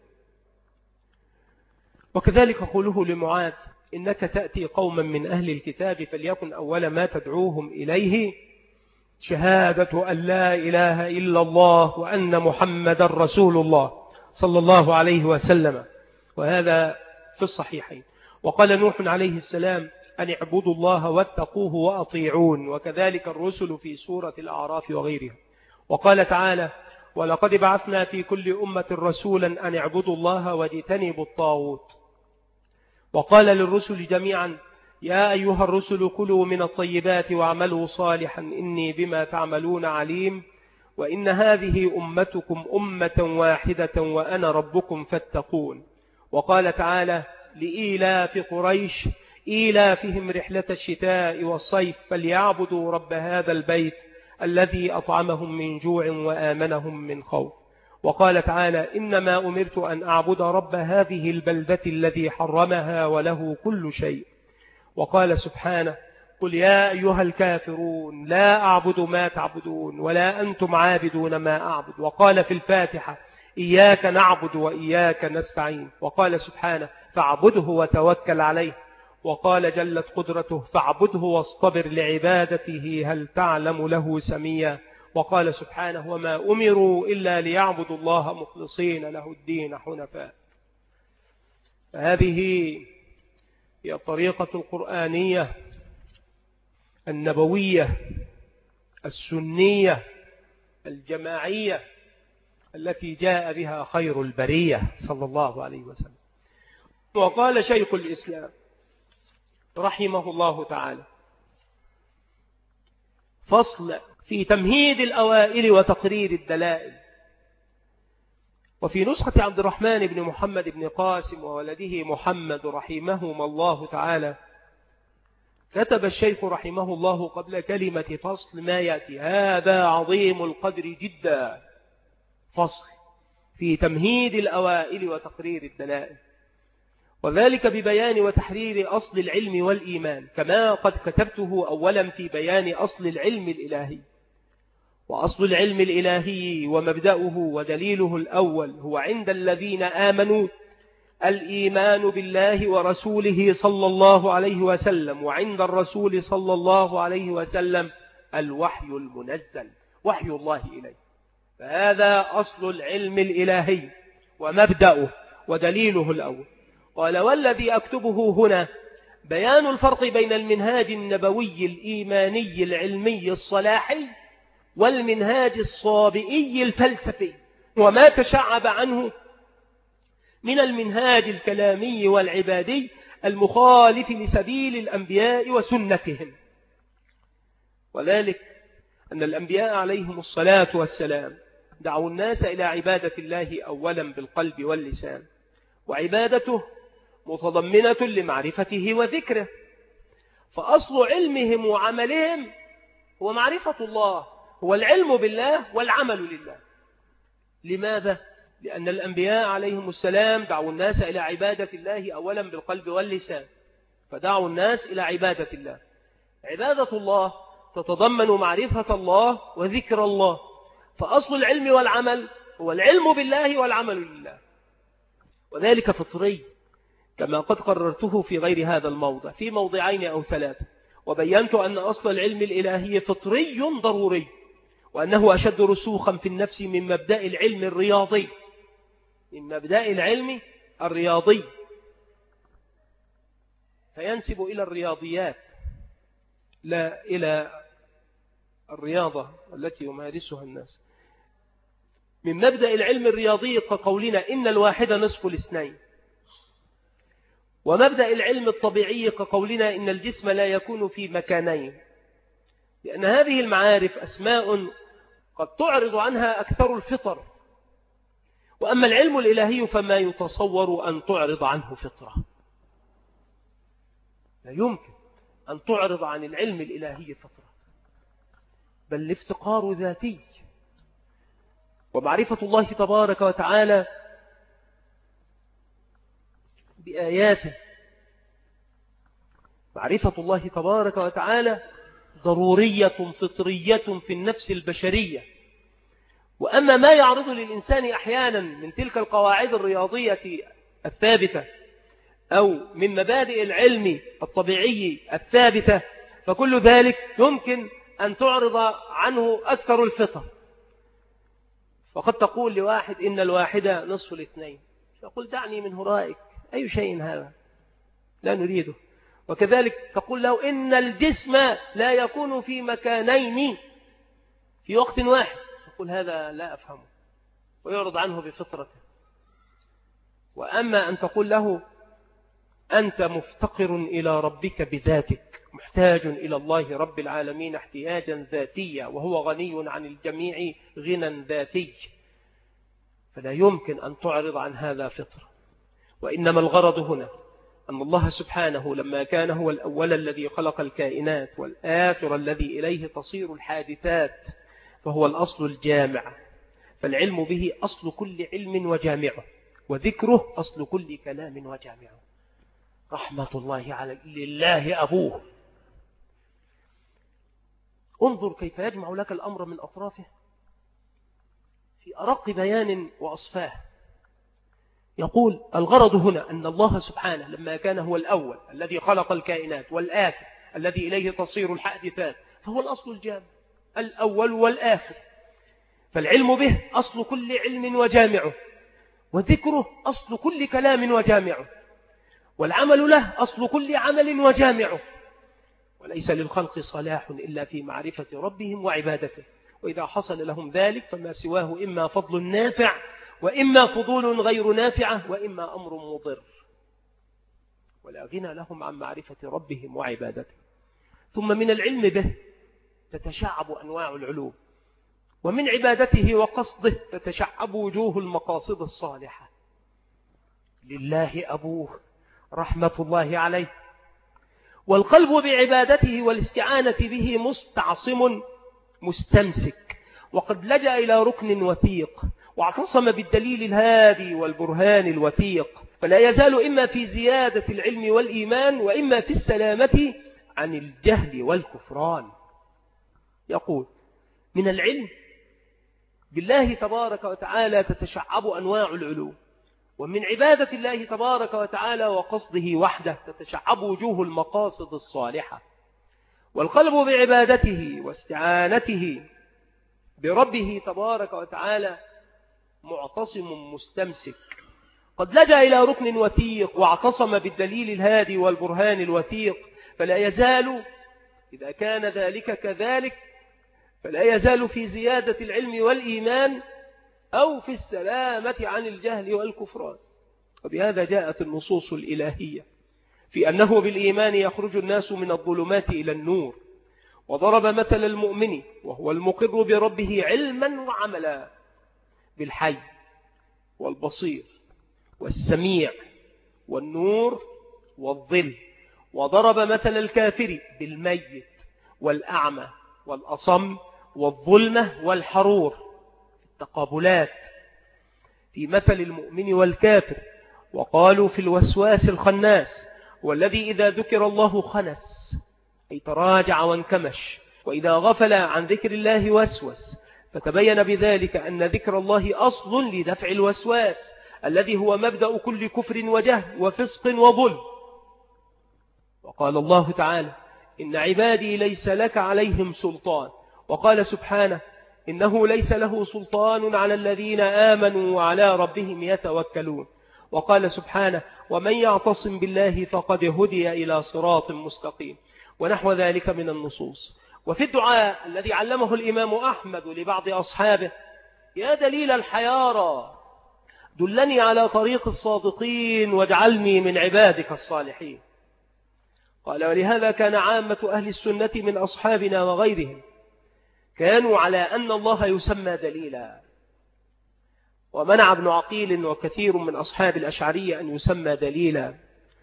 وكذلك قوله لمعاذ: إنك تأتي قوما من أهل الكتاب فليكن أول ما تدعوهم إليه شهادة أن لا إله إلا الله وأن محمد رسول الله صلى الله عليه وسلم. وهذا في الصحيحين. وقال نوح عليه السلام: أن اعبدوا الله واتقوه وأطيعون. وكذلك الرسل في سورة الأعراف وغيرها. وقال تعالى: ولقد بعثنا في كل أمة رسولا أن اعبدوا الله واجتنبوا الطاغوت. وقال للرسل جميعا: يا أيها الرسل كلوا من الطيبات واعملوا صالحا إني بما تعملون عليم وإن هذه أمتكم أمة واحدة وأنا ربكم فاتقون. وقال تعالى: لإيلاف قريش إيلافهم رحلة الشتاء والصيف فليعبدوا رب هذا البيت الذي أطعمهم من جوع وآمنهم من خوف. وقال تعالى: إنما أمرت أن أعبد رب هذه البلدة الذي حرمها وله كل شيء. وقال سبحانه: قل يا أيها الكافرون لا أعبد ما تعبدون ولا أنتم عابدون ما أعبد. وقال في الفاتحة: إياك نعبد وإياك نستعين. وقال سبحانه: فاعبده وتوكل عليه. وقال جلت قدرته: فاعبده واصطبر لعبادته هل تعلم له سميا. وقال سبحانه: وما أمروا إلا ليعبدوا الله مخلصين له الدين حنفاء. هذه هي الطريقة القرآنية النبوية السنية الجماعية التي جاء بها خير البرية صلى الله عليه وسلم. وقال شيخ الإسلام رحمه الله تعالى: فصل في تمهيد الأوائل وتقرير الدلائل. وفي نسخة عبد الرحمن بن محمد بن قاسم وولده محمد رحمهما الله تعالى كتب الشيخ رحمه الله قبل كلمة فصل ما يأتي: هذا عظيم القدر جدا. فصل في تمهيد الأوائل وتقرير الدلائل، وذلك ببيان وتحرير أصل العلم والإيمان، كما قد كتبته أولا في بيان أصل العلم الإلهي. وأصل العلم الإلهي ومبدأه ودليله الأول هو عند الذين آمنوا الإيمان بالله ورسوله صلى الله عليه وسلم، وعند الرسول صلى الله عليه وسلم الوحي المنزل، وحي الله إليه. فهذا أصل العلم الإلهي ومبدأه ودليله الأول. قال: والذي أكتبه هنا بيان الفرق بين المنهاج النبوي الإيماني العلمي الصلاحي والمنهاج الصابئي الفلسفي، وما تشعب عنه من المنهاج الكلامي والعبادي المخالف لسبيل الأنبياء وسنتهم. وذلك أن الأنبياء عليهم الصلاة والسلام دعوا الناس إلى عبادة الله أولا بالقلب واللسان، وعبادته متضمنة لمعرفته وذكره. فأصل علمهم وعملهم هو معرفة الله، هو العلم بالله والعمل لله. لماذا؟ لأن الأنبياء عليهم السلام دعوا الناس إلى عبادة الله أولا بالقلب واللسان، فدعوا الناس إلى عبادة الله. عبادة الله تتضمن معرفة الله وذكر الله، فأصل العلم والعمل هو العلم بالله والعمل لله، وذلك فطري كما قد قررته في غير هذا الموضع في موضعين أو ثلاثة. وبينت أن أصل العلم الإلهي فطري ضروري، وأنه أشد رسوخا في النفس من مبدأ العلم الرياضي من مبدأ العلم الرياضي فينسب إلى الرياضيات لا إلى الرياضة التي يمارسها الناس. من مبدأ العلم الرياضي كقولنا إن الواحد نصف الاثنين، ومبدأ العلم الطبيعي كقولنا إن الجسم لا يكون في مكانين، لأن هذه المعارف أسماء قد تعرض عنها أكثر الفطر. وأما العلم الإلهي فما يتصور أن تعرض عنه فطرة، لا يمكن أن تعرض عن العلم الإلهي فطرة، بل الافتقار ذاتي. ومعرفة الله تبارك وتعالى بآياته، معرفة الله تبارك وتعالى ضرورية فطرية في النفس البشرية. وأما ما يعرض للإنسان أحيانا من تلك القواعد الرياضية الثابتة أو من مبادئ العلم الطبيعي الثابتة، فكل ذلك يمكن أن تعرض عنه أكثر الفطر. فقد تقول لواحد إن الواحد نصف الاثنين، فقل دعني من هرائك، أي شيء هذا لا نريده. وكذلك تقول له إن الجسم لا يكون في مكانين في وقت واحد، يقول هذا لا أفهمه ويعرض عنه بفطرته. وأما أن تقول له أنت مفتقر إلى ربك بذاتك، محتاج إلى الله رب العالمين احتياجا ذاتيا، وهو غني عن الجميع غنى ذاتي، فلا يمكن أن تعرض عن هذا فطرة. وإنما الغرض هنا أن الله سبحانه لما كان هو الأول الذي خلق الكائنات والآخر الذي إليه تصير الحادثات، فهو الأصل الجامع، فالعلم به أصل كل علم وجامعه، وذكره أصل كل كلام وجامعه. رحمة الله على لله أبوه. انظر كيف يجمع لك الأمر من أطرافه في أرق بيان وأصفاه. يقول الغرض هنا أن الله سبحانه لما كان هو الأول الذي خلق الكائنات والآخر الذي إليه تصير الحادثات، فهو الأصل الجامع الأول والآخر، فالعلم به أصل كل علم وجامعه، وذكره أصل كل كلام وجامعه، والعمل له أصل كل عمل وجامعه. وليس للخلق صلاح إلا في معرفة ربهم وعبادته، وإذا حصل لهم ذلك فما سواه إما فضل نافع وإما فضول غير نافعة وإما أمر مضر، ولا غنى لهم عن معرفة ربهم وعبادته. ثم من العلم به تتشعب أنواع العلوم، ومن عبادته وقصده تتشعب وجوه المقاصد الصالحة. لله أبوه رحمة الله عليه، والقلب بعبادته والاستعانة به مستعصم مستمسك، وقد لجأ إلى ركن وثيق واعتصم بالدليل الهادي والبرهان الوثيق، فلا يزال إما في زيادة العلم والإيمان وإما في السلامة عن الجهل والكفران. يقول من العلم بالله تبارك وتعالى تتشعب أنواع العلوم، ومن عبادة الله تبارك وتعالى وقصده وحده تتشعب وجوه المقاصد الصالحة. والقلب بعبادته واستعانته بربه تبارك وتعالى معتصم مستمسك، قد لجأ إلى ركن وثيق واعتصم بالدليل الهادي والبرهان الوثيق، فلا يزال إذا كان ذلك كذلك فلا يزال في زيادة العلم والإيمان أو في السلامة عن الجهل والكفران. وبهذا جاءت النصوص الإلهية في أنه بالإيمان يخرج الناس من الظلمات إلى النور، وضرب مثل المؤمن وهو المقر بربه علما وعملا بالحي والبصير والسميع والنور والظل، وضرب مثل الكافر بالميت والأعمى والأصم والظلمة والحرور التقابلات في مثل المؤمن والكافر. وقالوا في الوسواس الخناس والذي إذا ذكر الله خنس أي تراجع وانكمش، وإذا غفل عن ذكر الله وسوس، فتبين بذلك أن ذكر الله أصل لدفع الوسواس الذي هو مبدأ كل كفر وجهل وفسق وظلم. وقال الله تعالى إن عبادي ليس لك عليهم سلطان، وقال سبحانه إنه ليس له سلطان على الذين آمنوا وعلى ربهم يتوكلون. وقال سبحانه ومن يعتصم بالله فقد هدي إلى صراط مستقيم، ونحو ذلك من النصوص. وفي الدعاء الذي علمه الإمام أحمد لبعض أصحابه يا دليل الحيارى دلني على طريق الصادقين واجعلني من عبادك الصالحين، قال ولهذا كان عامة أهل السنة من أصحابنا وغيرهم كانوا على أن الله يسمى دليلا، ومنع ابن عقيل وكثير من أصحاب الأشعرية أن يسمى دليلا،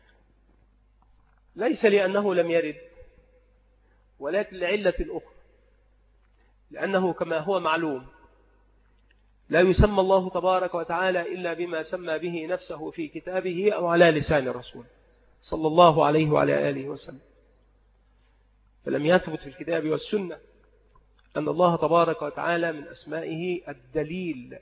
ليس لأنه لم يرد ولكن لعلة أخرى، لأنه كما هو معلوم لا يسمى الله تبارك وتعالى إلا بما سمى به نفسه في كتابه أو على لسان الرسول صلى الله عليه وعلى آله وسلم، فلم يثبت في الكتاب والسنة أن الله تبارك وتعالى من أسمائه الدليل.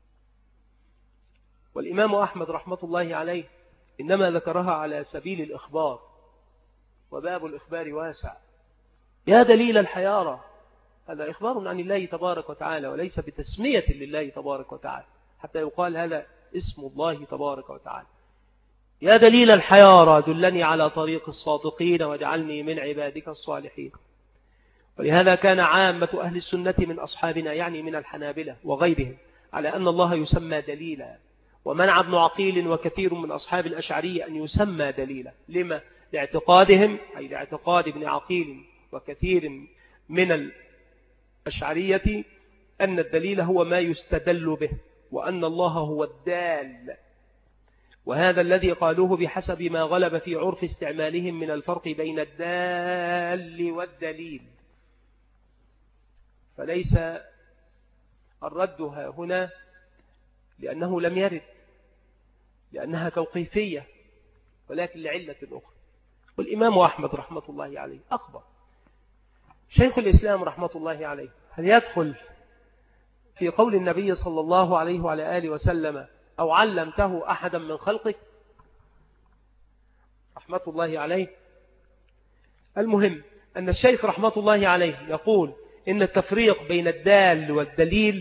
والإمام أحمد رحمة الله عليه إنما ذكرها على سبيل الإخبار، وباب الإخبار واسع. يا دليل الحيارى هذا إخبار عن الله تبارك وتعالى وليس بتسمية لله تبارك وتعالى حتى يقال هذا اسم الله تبارك وتعالى. يا دليل الحيارى دلني على طريق الصادقين واجعلني من عبادك الصالحين. ولهذا كان عامة أهل السنة من أصحابنا يعني من الحنابلة وغيرهم على أن الله يسمى دليلا، ومنع ابن عقيل وكثير من أصحاب الأشعرية أن يسمى دليلا. لما؟ لاعتقادهم أي لاعتقاد ابن عقيل وكثير من الأشعرية أن الدليل هو ما يستدل به، وأن الله هو الدال، وهذا الذي قالوه بحسب ما غلب في عرف استعمالهم من الفرق بين الدال والدليل. فليس الرد هنا لأنه لم يرد لأنها توقيفية، ولكن لعلة أخرى. والإمام أحمد رحمة الله عليه أخبر شيخ الإسلام رحمة الله عليه هل يدخل في قول النبي صلى الله عليه وعلى آله وسلم أو علمته أحدا من خلقك رحمة الله عليه؟ المهم أن الشيخ رحمة الله عليه يقول إن التفريق بين الدال والدليل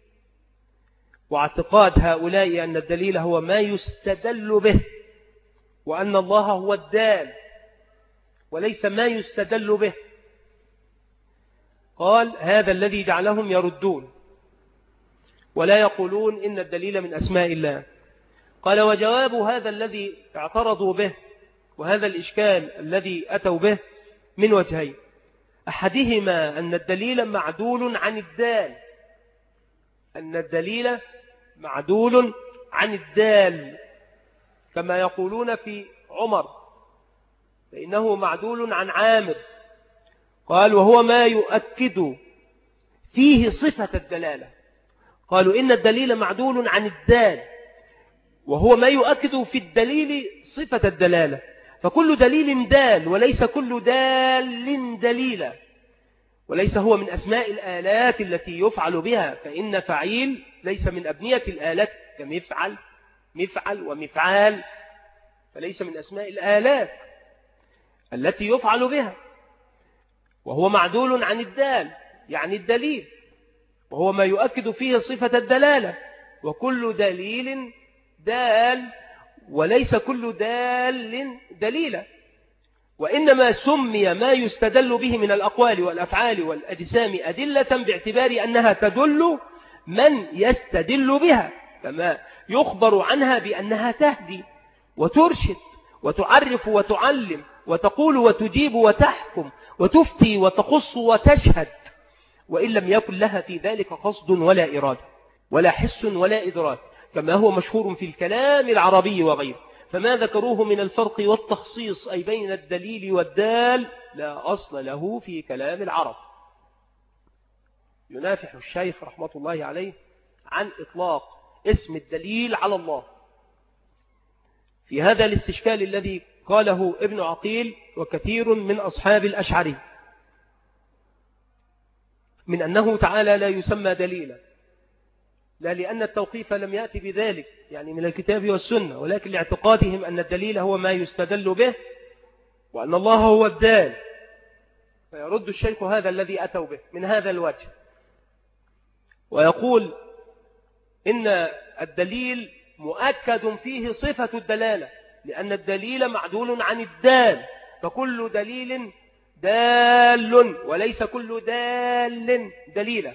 واعتقاد هؤلاء أن الدليل هو ما يستدل به، وأن الله هو الدال وليس ما يستدل به، قال هذا الذي جعلهم يردون ولا يقولون إن الدليل من أسماء الله. قال وجواب هذا الذي اعترضوا به وهذا الإشكال الذي أتوا به من وجهين. أحدهما أن الدليل معدول عن الدال أن الدليل معدول عن الدال كما يقولون في عمر فإنه معدول عن عامر. قال وهو ما يؤكد فيه صفة الدلالة. قالوا إن الدليل معدول عن الدال وهو ما يؤكد في الدليل صفة الدلالة، فكل دليل دال وليس كل دال دليلا، وليس هو من أسماء الآلات التي يفعل بها، فإن فعيل ليس من أبنية الآلات كمفعل مفعل ومفعال، فليس من أسماء الآلات التي يفعل بها، وهو معدول عن الدال يعني الدليل، وهو ما يؤكد فيه صفة الدلالة، وكل دليل دال وليس كل دال دليلا. وإنما سمي ما يستدل به من الأقوال والأفعال والأجسام أدلة باعتبار أنها تدل من يستدل بها، كما يخبر عنها بأنها تهدي وترشد وتعرف وتعلم وتقول وتجيب وتحكم وتفتي وتقص وتشهد، وإن لم يكن لها في ذلك قصد ولا إرادة ولا حس ولا إدراك، كما هو مشهور في الكلام العربي وغيره. فما ذكروه من الفرق والتخصيص أي بين الدليل والدال لا أصل له في كلام العرب. ينافح الشيخ رحمة الله عليه عن إطلاق اسم الدليل على الله في هذا الاستشكال الذي قاله ابن عقيل وكثير من أصحاب الأشعري من أنه تعالى لا يسمى دليلا، لا لأن التوقيف لم يأتي بذلك يعني من الكتاب والسنة، ولكن لاعتقادهم أن الدليل هو ما يستدل به وأن الله هو الدال، فيرد الشيخ هذا الذي أتوا به من هذا الوجه، ويقول إن الدليل مؤكد فيه صفة الدلالة لأن الدليل معدول عن الدال، فكل دليل دال وليس كل دال دليلا.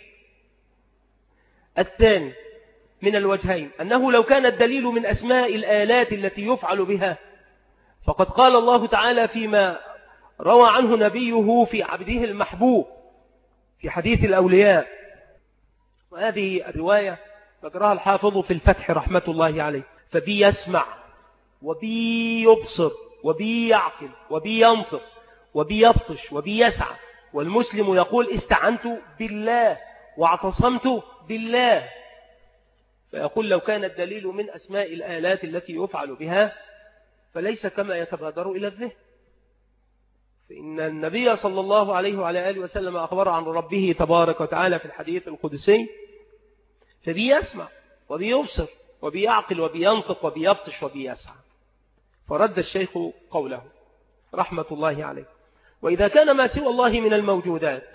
الثاني من الوجهين أنه لو كان الدليل من أسماء الآلات التي يفعل بها فقد قال الله تعالى فيما روى عنه نبيه في عبده المحبوب في حديث الأولياء، وهذه الرواية ذكرها الحافظ في الفتح رحمة الله عليه، فبي يسمع وبي يبصر وبي يعقل وبي ينطق وبي يبطش وبي يسعى، والمسلم يقول استعنت بالله واعتصمت بالله. فيقول لو كان الدليل من أسماء الآلات التي يفعل بها فليس كما يتبادر إلى الذهن، فإن النبي صلى الله عليه وعلى آله وسلم أخبر عن ربه تبارك وتعالى في الحديث القدسي فبي يسمع وبي يبصر وبي يعقل وبي ينطق وبي يبطش وبي يسعى. فرد الشيخ قوله رحمة الله عليه وإذا كان ما سوى الله من الموجودات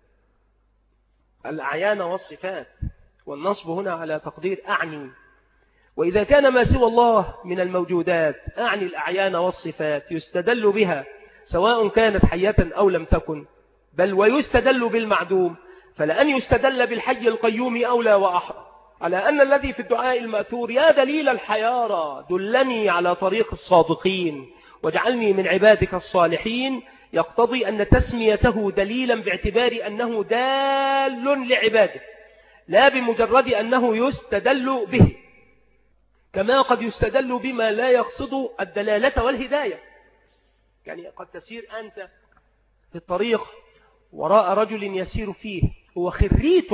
الأعيان والصفات، والنصب هنا على تقدير أعني، وإذا كان ما سوى الله من الموجودات أعني الأعيان والصفات يستدل بها سواء كانت حية أو لم تكن، بل ويستدل بالمعدوم، فلأن يستدل بالحي القيوم أولى وأحرى، على أن الذي في الدعاء المأثور يا دليل الحيارى دلني على طريق الصادقين واجعلني من عبادك الصالحين، يقتضي أن تسميته دليلا باعتبار أنه دال لعباده لا بمجرد أنه يستدل به، كما قد يستدل بما لا يقصد الدلالة والهداية. يعني قد تسير أنت في الطريق وراء رجل يسير فيه هو خريت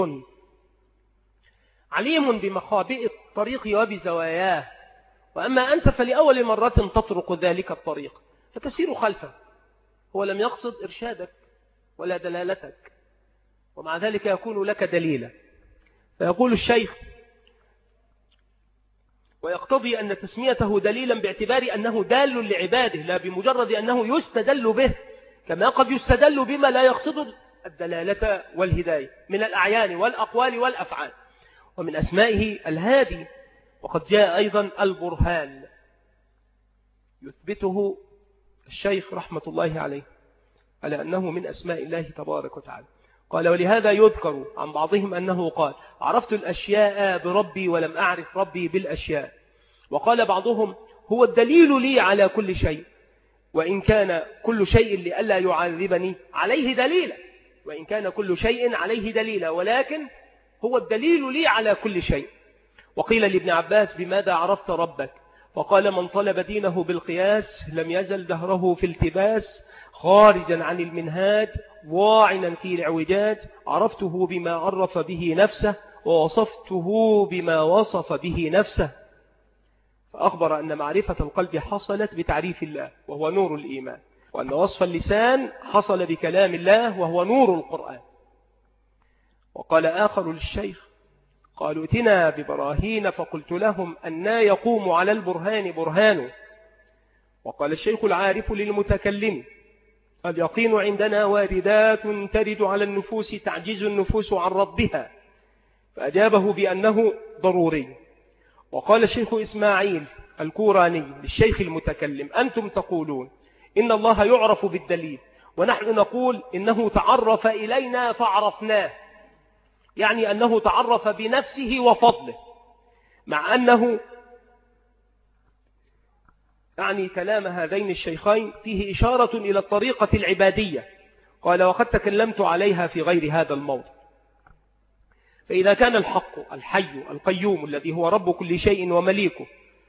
عليم بمخابئ الطريق وبزواياه، وأما أنت فلأول مرة تطرق ذلك الطريق فتسير خلفه، هو لم يقصد إرشادك ولا دلالتك، ومع ذلك يكون لك دليلا. فيقول الشيخ ويقتضي أن تسميته دليلا باعتبار أنه دال لعباده لا بمجرد أنه يستدل به، كما قد يستدل بما لا يقصد الدلالة والهداية من الأعيان والأقوال والأفعال. ومن أسمائه الهادي، وقد جاء أيضا البرهان يثبته الشيخ رحمة الله عليه على أنه من أسماء الله تبارك وتعالى. قال ولهذا يذكر عن بعضهم أنه قال عرفت الأشياء بربي ولم أعرف ربي بالأشياء. وقال بعضهم هو الدليل لي على كل شيء، وإن كان كل شيء لئلا يعذبني عليه دليلا، وإن كان كل شيء عليه دليلا، ولكن هو الدليل لي على كل شيء. وقيل لابن عباس بماذا عرفت ربك؟ فقال من طلب دينه بالقياس لم يزل دهره في التباس، خارجا عن المنهاج واعنا في العوجاج، عرفته بما عرف به نفسه ووصفته بما وصف به نفسه. فأخبر أن معرفة القلب حصلت بتعريف الله وهو نور الإيمان، وأن وصف اللسان حصل بكلام الله وهو نور القرآن. وقال آخر للشيخ قالوا ائتنا ببراهين، فقلت لهم أنا يقوم على البرهان برهان. وقال الشيخ العارف للمتكلم اليقين عندنا واردات ترد على النفوس تعجز النفوس عن ربها، فأجابه بأنه ضروري. وقال الشيخ إسماعيل الكوراني للشيخ المتكلم أنتم تقولون إن الله يعرف بالدليل، ونحن نقول إنه تعرف إلينا فعرفناه، يعني أنه تعرف بنفسه وفضله، مع أنه يعني كلام هذين الشيخين فيه إشارة إلى الطريقة العبادية. قال وقد تكلمت عليها في غير هذا الموضع. فإذا كان الحق الحي القيوم الذي هو رب كل شيء ومليكه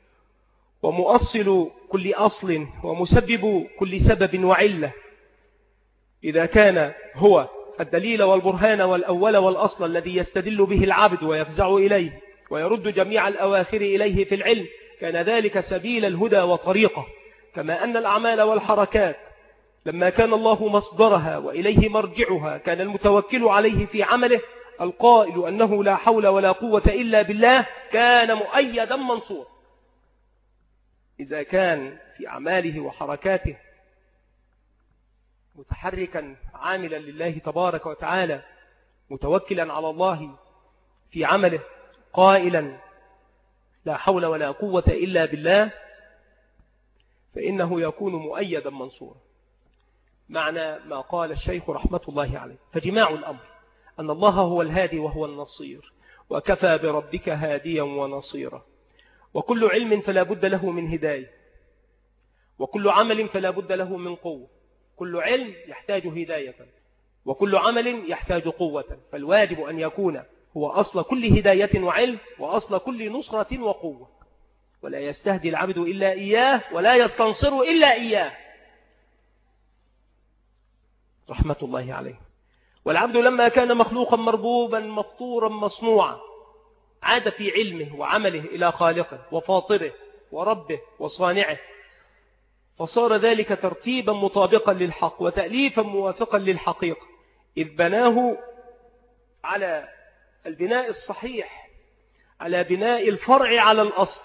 ومؤصل كل أصل ومسبب كل سبب وعلة، إذا كان هو الدليل والبرهان والأول والأصل الذي يستدل به العبد ويفزع إليه ويرد جميع الأواخر إليه في العلم، كان ذلك سبيل الهدى وطريقه. كما أن الأعمال والحركات لما كان الله مصدرها وإليه مرجعها كان المتوكل عليه في عمله القائل أنه لا حول ولا قوة إلا بالله كان مؤيدا منصور. إذا كان في أعماله وحركاته متحركا عاملا لله تبارك وتعالى متوكلا على الله في عمله قائلا لا حول ولا قوة إلا بالله، فإنه يكون مؤيدا منصورا. معنى ما قال الشيخ رحمة الله عليه فجماع الأمر أن الله هو الهادي وهو النصير، وكفى بربك هاديا ونصيرا. وكل علم فلا بد له من هداية، وكل عمل فلا بد له من قوة. كل علم يحتاج هداية، وكل عمل يحتاج قوة، فالواجب أن يكون هو أصل كل هداية وعلم وأصل كل نصرة وقوة، ولا يستهدي العبد إلا إياه ولا يستنصر إلا إياه رحمة الله عليه. والعبد لما كان مخلوقا مربوبا مفطورا مصنوعا عاد في علمه وعمله إلى خالقه وفاطره وربه وصانعه، فصار ذلك ترتيبا مطابقا للحق وتأليفا موافقا للحقيقة، إذ بناه على البناء الصحيح، على بناء الفرع على الأصل،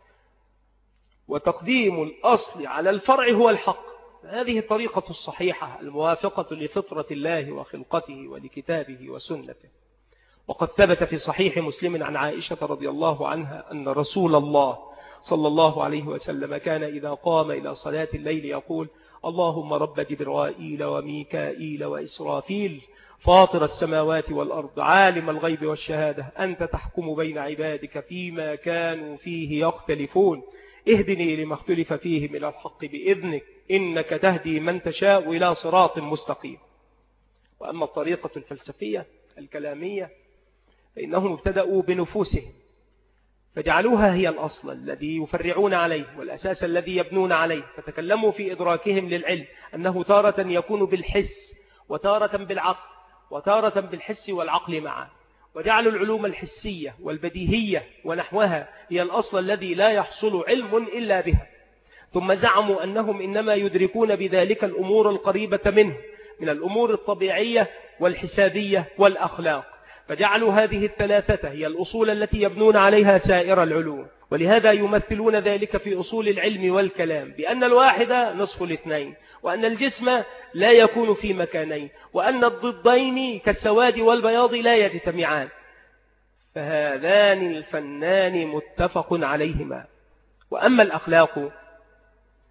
وتقديم الأصل على الفرع هو الحق. هذه الطريقة الصحيحة الموافقة لفطرة الله وخلقته ولكتابه وسنته. وقد ثبت في صحيح مسلم عن عائشة رضي الله عنها أن رسول الله صلى الله عليه وسلم كان إذا قام إلى صلاة الليل يقول اللهم رب جبرائيل وميكائيل وإسرافيل فاطر السماوات والأرض عالم الغيب والشهادة أنت تحكم بين عبادك فيما كانوا فيه يختلفون اهدني لما اختلف فيه من الحق بإذنك إنك تهدي من تشاء إلى صراط مستقيم. وأما الطريقة الفلسفية الكلامية فإنهم ابتدأوا بنفوسهم فجعلوها هي الأصل الذي يفرعون عليه والأساس الذي يبنون عليه، فتكلموا في إدراكهم للعلم أنه تارة يكون بالحس وتارة بالعقل وتارة بالحس والعقل معا، وجعلوا العلوم الحسية والبديهية ونحوها هي الأصل الذي لا يحصل علم إلا بها. ثم زعموا أنهم إنما يدركون بذلك الأمور القريبة منه من الأمور الطبيعية والحسابية والأخلاق، فجعلوا هذه الثلاثة هي الأصول التي يبنون عليها سائر العلوم. ولهذا يمثلون ذلك في أصول العلم والكلام بأن الواحد نصف الاثنين، وأن الجسم لا يكون في مكانين، وأن الضدين كالسواد والبياض لا يجتمعان، فهذان الفنان متفق عليهما. وأما الأخلاق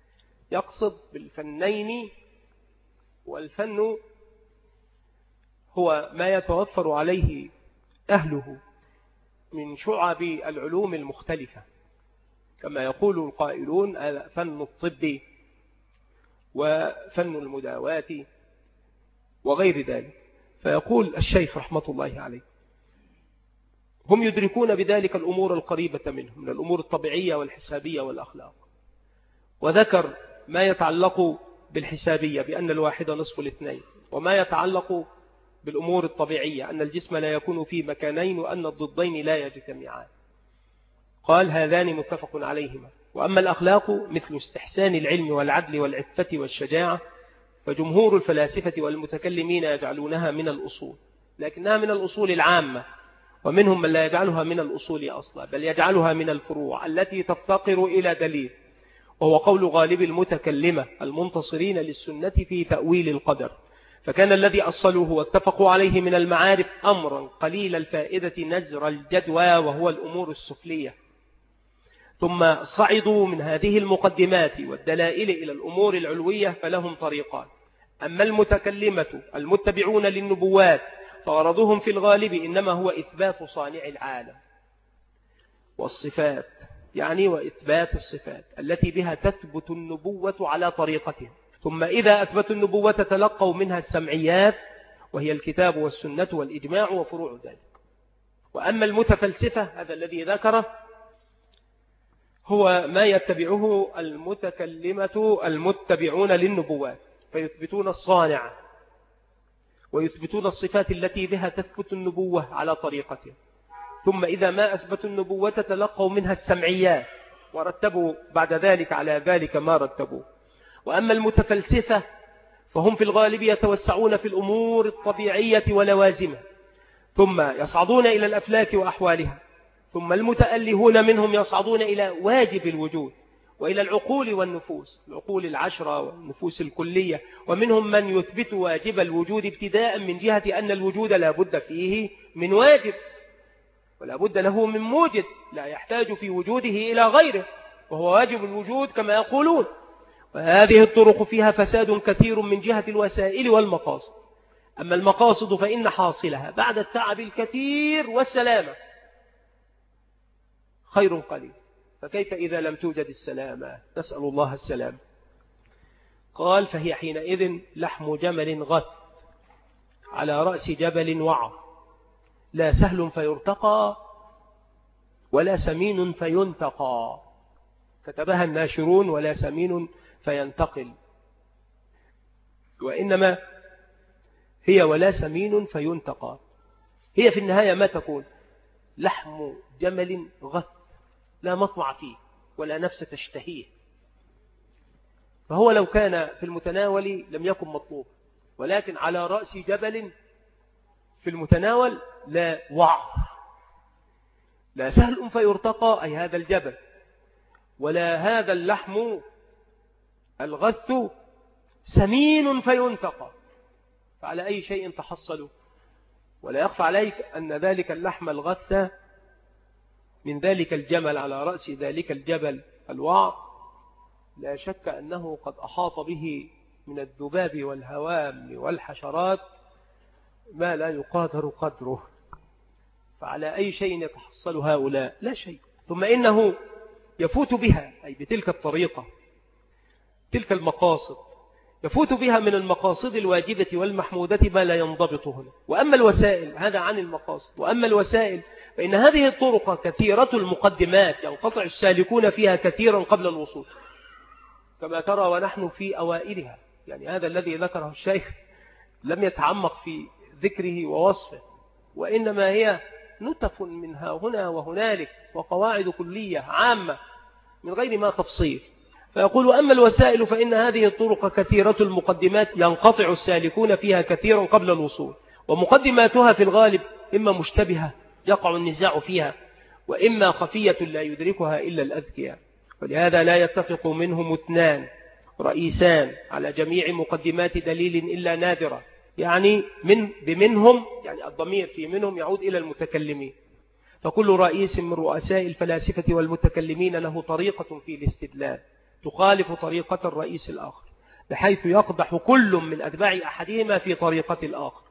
يقصد بالفنين والفن هو ما يتوفر عليه أهله من شعب العلوم المختلفة، كما يقول القائلون فن الطب وفن المداواة وغير ذلك. فيقول الشيخ رحمة الله عليه هم يدركون بذلك الأمور القريبة منهم من الأمور الطبيعية والحسابية والأخلاق، وذكر ما يتعلق بالحسابية بأن الواحد نصف الاثنين، وما يتعلق بالأمور الطبيعية أن الجسم لا يكون في مكانين وأن الضدين لا يجتمعان. قال هذان متفق عليهما. وأما الأخلاق مثل استحسان العلم والعدل والعفة والشجاعة فجمهور الفلاسفة والمتكلمين يجعلونها من الأصول، لكنها من الأصول العامة، ومنهم من لا يجعلها من الأصول أصلا بل يجعلها من الفروع التي تفتقر إلى دليل، وهو قول غالب المتكلمة المنتصرين للسنة في تأويل القدر. فكان الذي أصلوه واتفقوا عليه من المعارف أمرا قليل الفائدة نزر الجدوى وهو الأمور السفلية، ثم صعدوا من هذه المقدمات والدلائل إلى الأمور العلوية فلهم طريقان. أما المتكلمة المتبعون للنبوات فغرضهم في الغالب إنما هو إثبات صانع العالم والصفات، يعني وإثبات الصفات التي بها تثبت النبوة على طريقتهم، ثم إذا أثبتوا النبوة تلقوا منها السمعيات وهي الكتاب والسنة والإجماع وفروع ذلك. وأما المتفلسفة هذا الذي ذكره هو ما يتبعه المتكلمة المتبعون للنبوات، فيثبتون الصانع ويثبتون الصفات التي بها تثبت النبوة على طريقته، ثم إذا ما أثبتوا النبوة تلقوا منها السمعيات ورتبوا بعد ذلك على ذلك ما رتبوا. وأما المتفلسفة فهم في الغالب يتوسعون في الأمور الطبيعية ولوازمها ثم يصعدون إلى الأفلاك وأحوالها، ثم المتألهون منهم يصعدون إلى واجب الوجود وإلى العقول والنفوس، العقول العشرة والنفوس الكلية، ومنهم من يثبت واجب الوجود ابتداء من جهة أن الوجود لا بد فيه من واجب ولا بد له من موجد لا يحتاج في وجوده إلى غيره وهو واجب الوجود كما يقولون. وهذه الطرق فيها فساد كثير من جهة الوسائل والمقاصد. أما المقاصد فإن حاصلها بعد التعب الكثير والسلامة خير قليل، فكيف إذا لم توجد السلامة؟ نسأل الله السلام. قال فهي حينئذ لحم جمل غث على رأس جبل وعر، لا سهل فيرتقى ولا سمين فينتقى، كتبها الناشرون ولا سمين فينتقل، وإنما هي ولا سمين فينتقى، هي في النهاية ما تكون لحم جمل غث لا مطمع فيه ولا نفس تشتهيه، فهو لو كان في المتناول لم يكن مطلوب، ولكن على رأس جبل في المتناول لا وعر، لا سهل فيرتقى أي هذا الجبل، ولا هذا اللحم الغث سمين فينتقى، فعلى أي شيء تحصلوا؟ ولا يخفى عليك أن ذلك اللحم الغث من ذلك الجمل على رأس ذلك الجبل الوعر لا شك أنه قد أحاط به من الذباب والهوام والحشرات ما لا يقادر قدره، فعلى أي شيء يتحصل هؤلاء؟ لا شيء. ثم إنه يفوت بها أي بتلك الطريقة تلك المقاصد يفوت بها من المقاصد الواجبة والمحمودة ما لا ينضبط هنا. وأما الوسائل هذا عن المقاصد، وأما الوسائل فإن هذه الطرق كثيرة المقدمات ينقطع السالكون فيها كثيرا قبل الوصول كما ترى ونحن في أوائلها. يعني هذا الذي ذكره الشيخ لم يتعمق في ذكره ووصفه، وإنما هي نتف منها هنا وهنالك وقواعد كلية عامة من غير ما تفصيل. فيقول وأما الوسائل فإن هذه الطرق كثيرة المقدمات ينقطع السالكون فيها كثيرا قبل الوصول، ومقدماتها في الغالب إما مشتبهة يقع النزاع فيها، وإما خفية لا يدركها إلا الأذكياء، ولهذا لا يتفق منهم اثنان رئيسان على جميع مقدمات دليل إلا نادرة. يعني من بمنهم يعني الضمير في منهم يعود إلى المتكلمين، فكل رئيس من رؤساء الفلاسفة والمتكلمين له طريقة في الاستدلال تخالف طريقة الرئيس الآخر، بحيث يقدح كل من أتباع أحدهما في طريقة الآخر،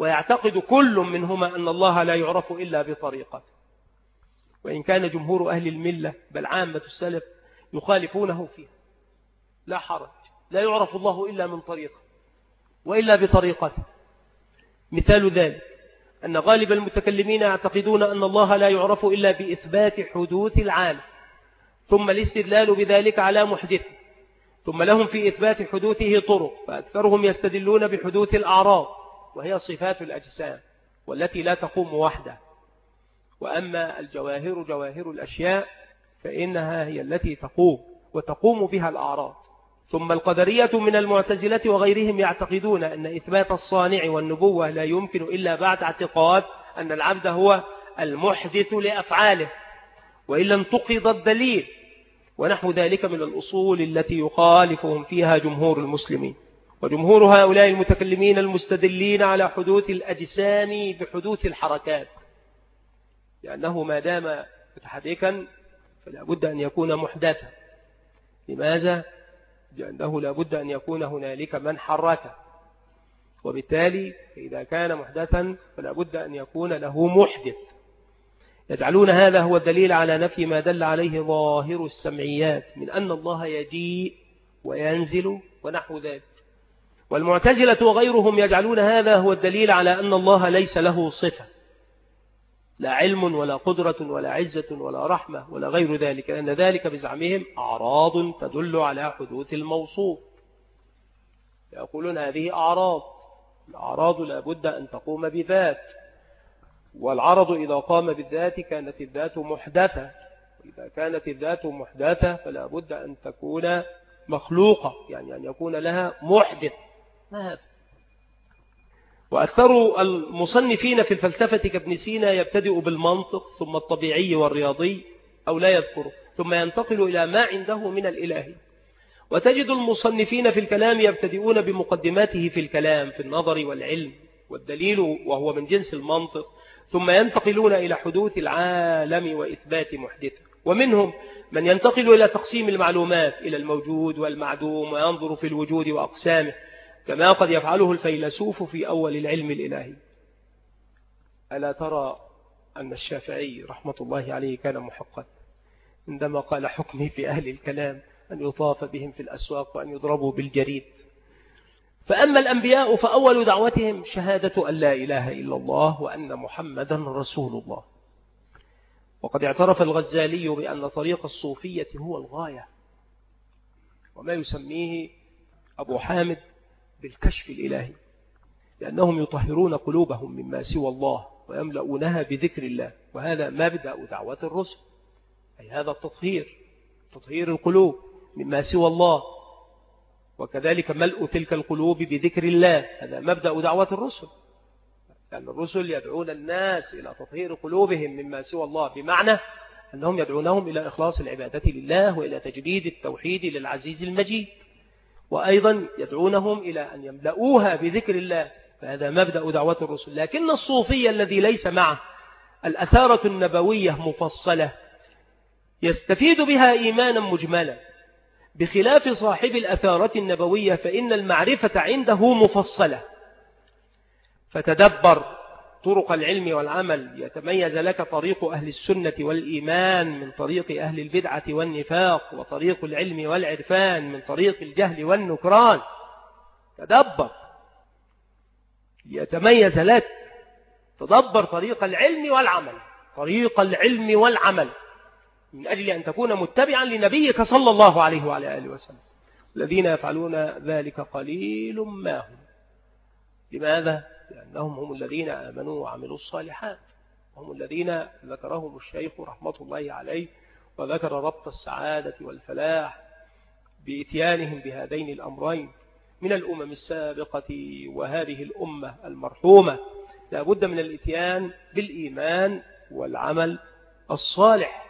ويعتقد كل منهما أن الله لا يعرف إلا بطريقته. وإن كان جمهور أهل الملة بل عامة السلف يخالفونه فيها لا حرج، لا يعرف الله إلا من طريقه وإلا بطريقته. مثال ذلك أن غالب المتكلمين يعتقدون أن الله لا يعرف إلا بإثبات حدوث العالم ثم الاستدلال بذلك على محدثه، ثم لهم في إثبات حدوثه طرق، فأكثرهم يستدلون بحدوث الأعراض وهي صفات الأجسام والتي لا تقوم وحدها. وأما الجواهر جواهر الأشياء فإنها هي التي تقوم وتقوم بها الأعراض. ثم القدرية من المعتزلة وغيرهم يعتقدون أن إثبات الصانع والنبوة لا يمكن إلا بعد اعتقاد أن العبد هو المحدث لأفعاله وإلا انتقض الدليل، ونحو ذلك من الأصول التي يخالفهم فيها جمهور المسلمين. وجمهور هؤلاء المتكلمين المستدلين على حدوث الأجسام بحدوث الحركات، لأنه ما دام متحركا فلا بد أن يكون محدثا. لماذا؟ لأنه لا بد أن يكون هنالك من حركه، وبالتالي إذا كان محدثا فلا بد أن يكون له محدث. يجعلون هذا هو الدليل على نفي ما دل عليه ظاهر السمعيات من أن الله يجيء وينزل ونحو ذلك. والمعتزلة وغيرهم يجعلون هذا هو الدليل على أن الله ليس له صفة، لا علم ولا قدرة ولا عزة ولا رحمة ولا غير ذلك، لأن ذلك بزعمهم أعراض تدل على حدوث الموصوف. يقولون هذه أعراض، الأعراض لا بد أن تقوم بذات، والعرض إذا قام بالذات كانت الذات محدثة، وإذا كانت الذات محدثة فلا بد أن تكون مخلوقة، يعني أن يكون لها محدث. ما هذا؟ وأكثر المصنفين في الفلسفة كابن سينا يبتدئ بالمنطق ثم الطبيعي والرياضي أو لا يذكره ثم ينتقل إلى ما عنده من الإلهي. وتجد المصنفين في الكلام يبتدئون بمقدماته في الكلام في النظر والعلم والدليل وهو من جنس المنطق، ثم ينتقلون إلى حدوث العالم وإثبات محدثه. ومنهم من ينتقل إلى تقسيم المعلومات إلى الموجود والمعدوم وينظر في الوجود وأقسامه كما قد يفعله الفيلسوف في أول العلم الإلهي. ألا ترى أن الشافعي رحمة الله عليه كان محقا عندما قال حكمي في أهل الكلام أن يطاف بهم في الأسواق وأن يضربوا بالجريد. فأما الأنبياء فأول دعوتهم شهادة أن لا إله إلا الله وأن محمدا رسول الله. وقد اعترف الغزالي بأن طريق الصوفية هو الغاية، وما يسميه أبو حامد بالكشف الإلهي، لأنهم يطهرون قلوبهم مما سوى الله ويملؤونها بذكر الله، وهذا مبدأ دعوة الرسل، أي هذا التطهير، تطهير القلوب مما سوى الله، وكذلك ملء تلك القلوب بذكر الله، هذا مبدأ دعوة الرسل. لأن الرسل يدعون الناس إلى تطهير قلوبهم مما سوى الله، بمعنى أنهم يدعونهم إلى إخلاص العبادة لله وإلى تجديد التوحيد للعزيز المجيد، وأيضا يدعونهم إلى أن يملؤوها بذكر الله، فهذا مبدأ دعوة الرسل. لكن الصوفي الذي ليس معه الأثارة النبوية مفصلة يستفيد بها إيمانا مجملا، بخلاف صاحب الأثارة النبوية فإن المعرفة عنده مفصلة. فتدبر طرق العلم والعمل يتميز لك طريق أهل السنة والإيمان من طريق أهل البدعة والنفاق، وطريق العلم والعرفان من طريق الجهل والنكران. تدبر يتميز لك، تدبر طريق العلم والعمل، طريق العلم والعمل من أجل أن تكون متبعا لنبيك صلى الله عليه وعلى آله وسلم. الذين يفعلون ذلك قليل ما هم. لماذا؟ لأنهم هم الذين آمنوا وعملوا الصالحات، هم الذين ذكرهم الشيخ رحمة الله عليه وذكر ربط السعادة والفلاح بإتيانهم بهذين الأمرين من الأمم السابقة وهذه الأمة المرحومة. لا بد من الإتيان بالإيمان والعمل الصالح،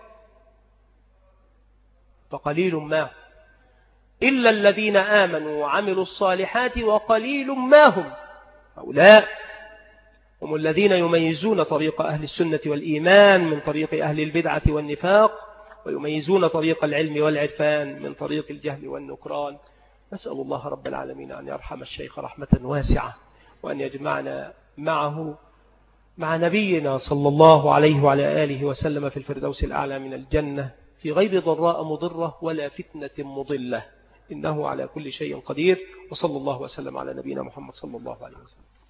فقليل ما هم إلا الذين آمنوا وعملوا الصالحات وقليل ما هم. هؤلاء هم الذين يميزون طريق أهل السنة والإيمان من طريق أهل البدعة والنفاق، ويميزون طريق العلم والعرفان من طريق الجهل والنكران. نسأل الله رب العالمين أن يرحم الشيخ رحمة واسعة، وأن يجمعنا معه مع نبينا صلى الله عليه وعلى آله وسلم في الفردوس الأعلى من الجنة في غير ضراء مضرة ولا فتنة مضلة، إنه على كل شيء قدير. وصلى الله وسلم على نبينا محمد صلى الله عليه وسلم.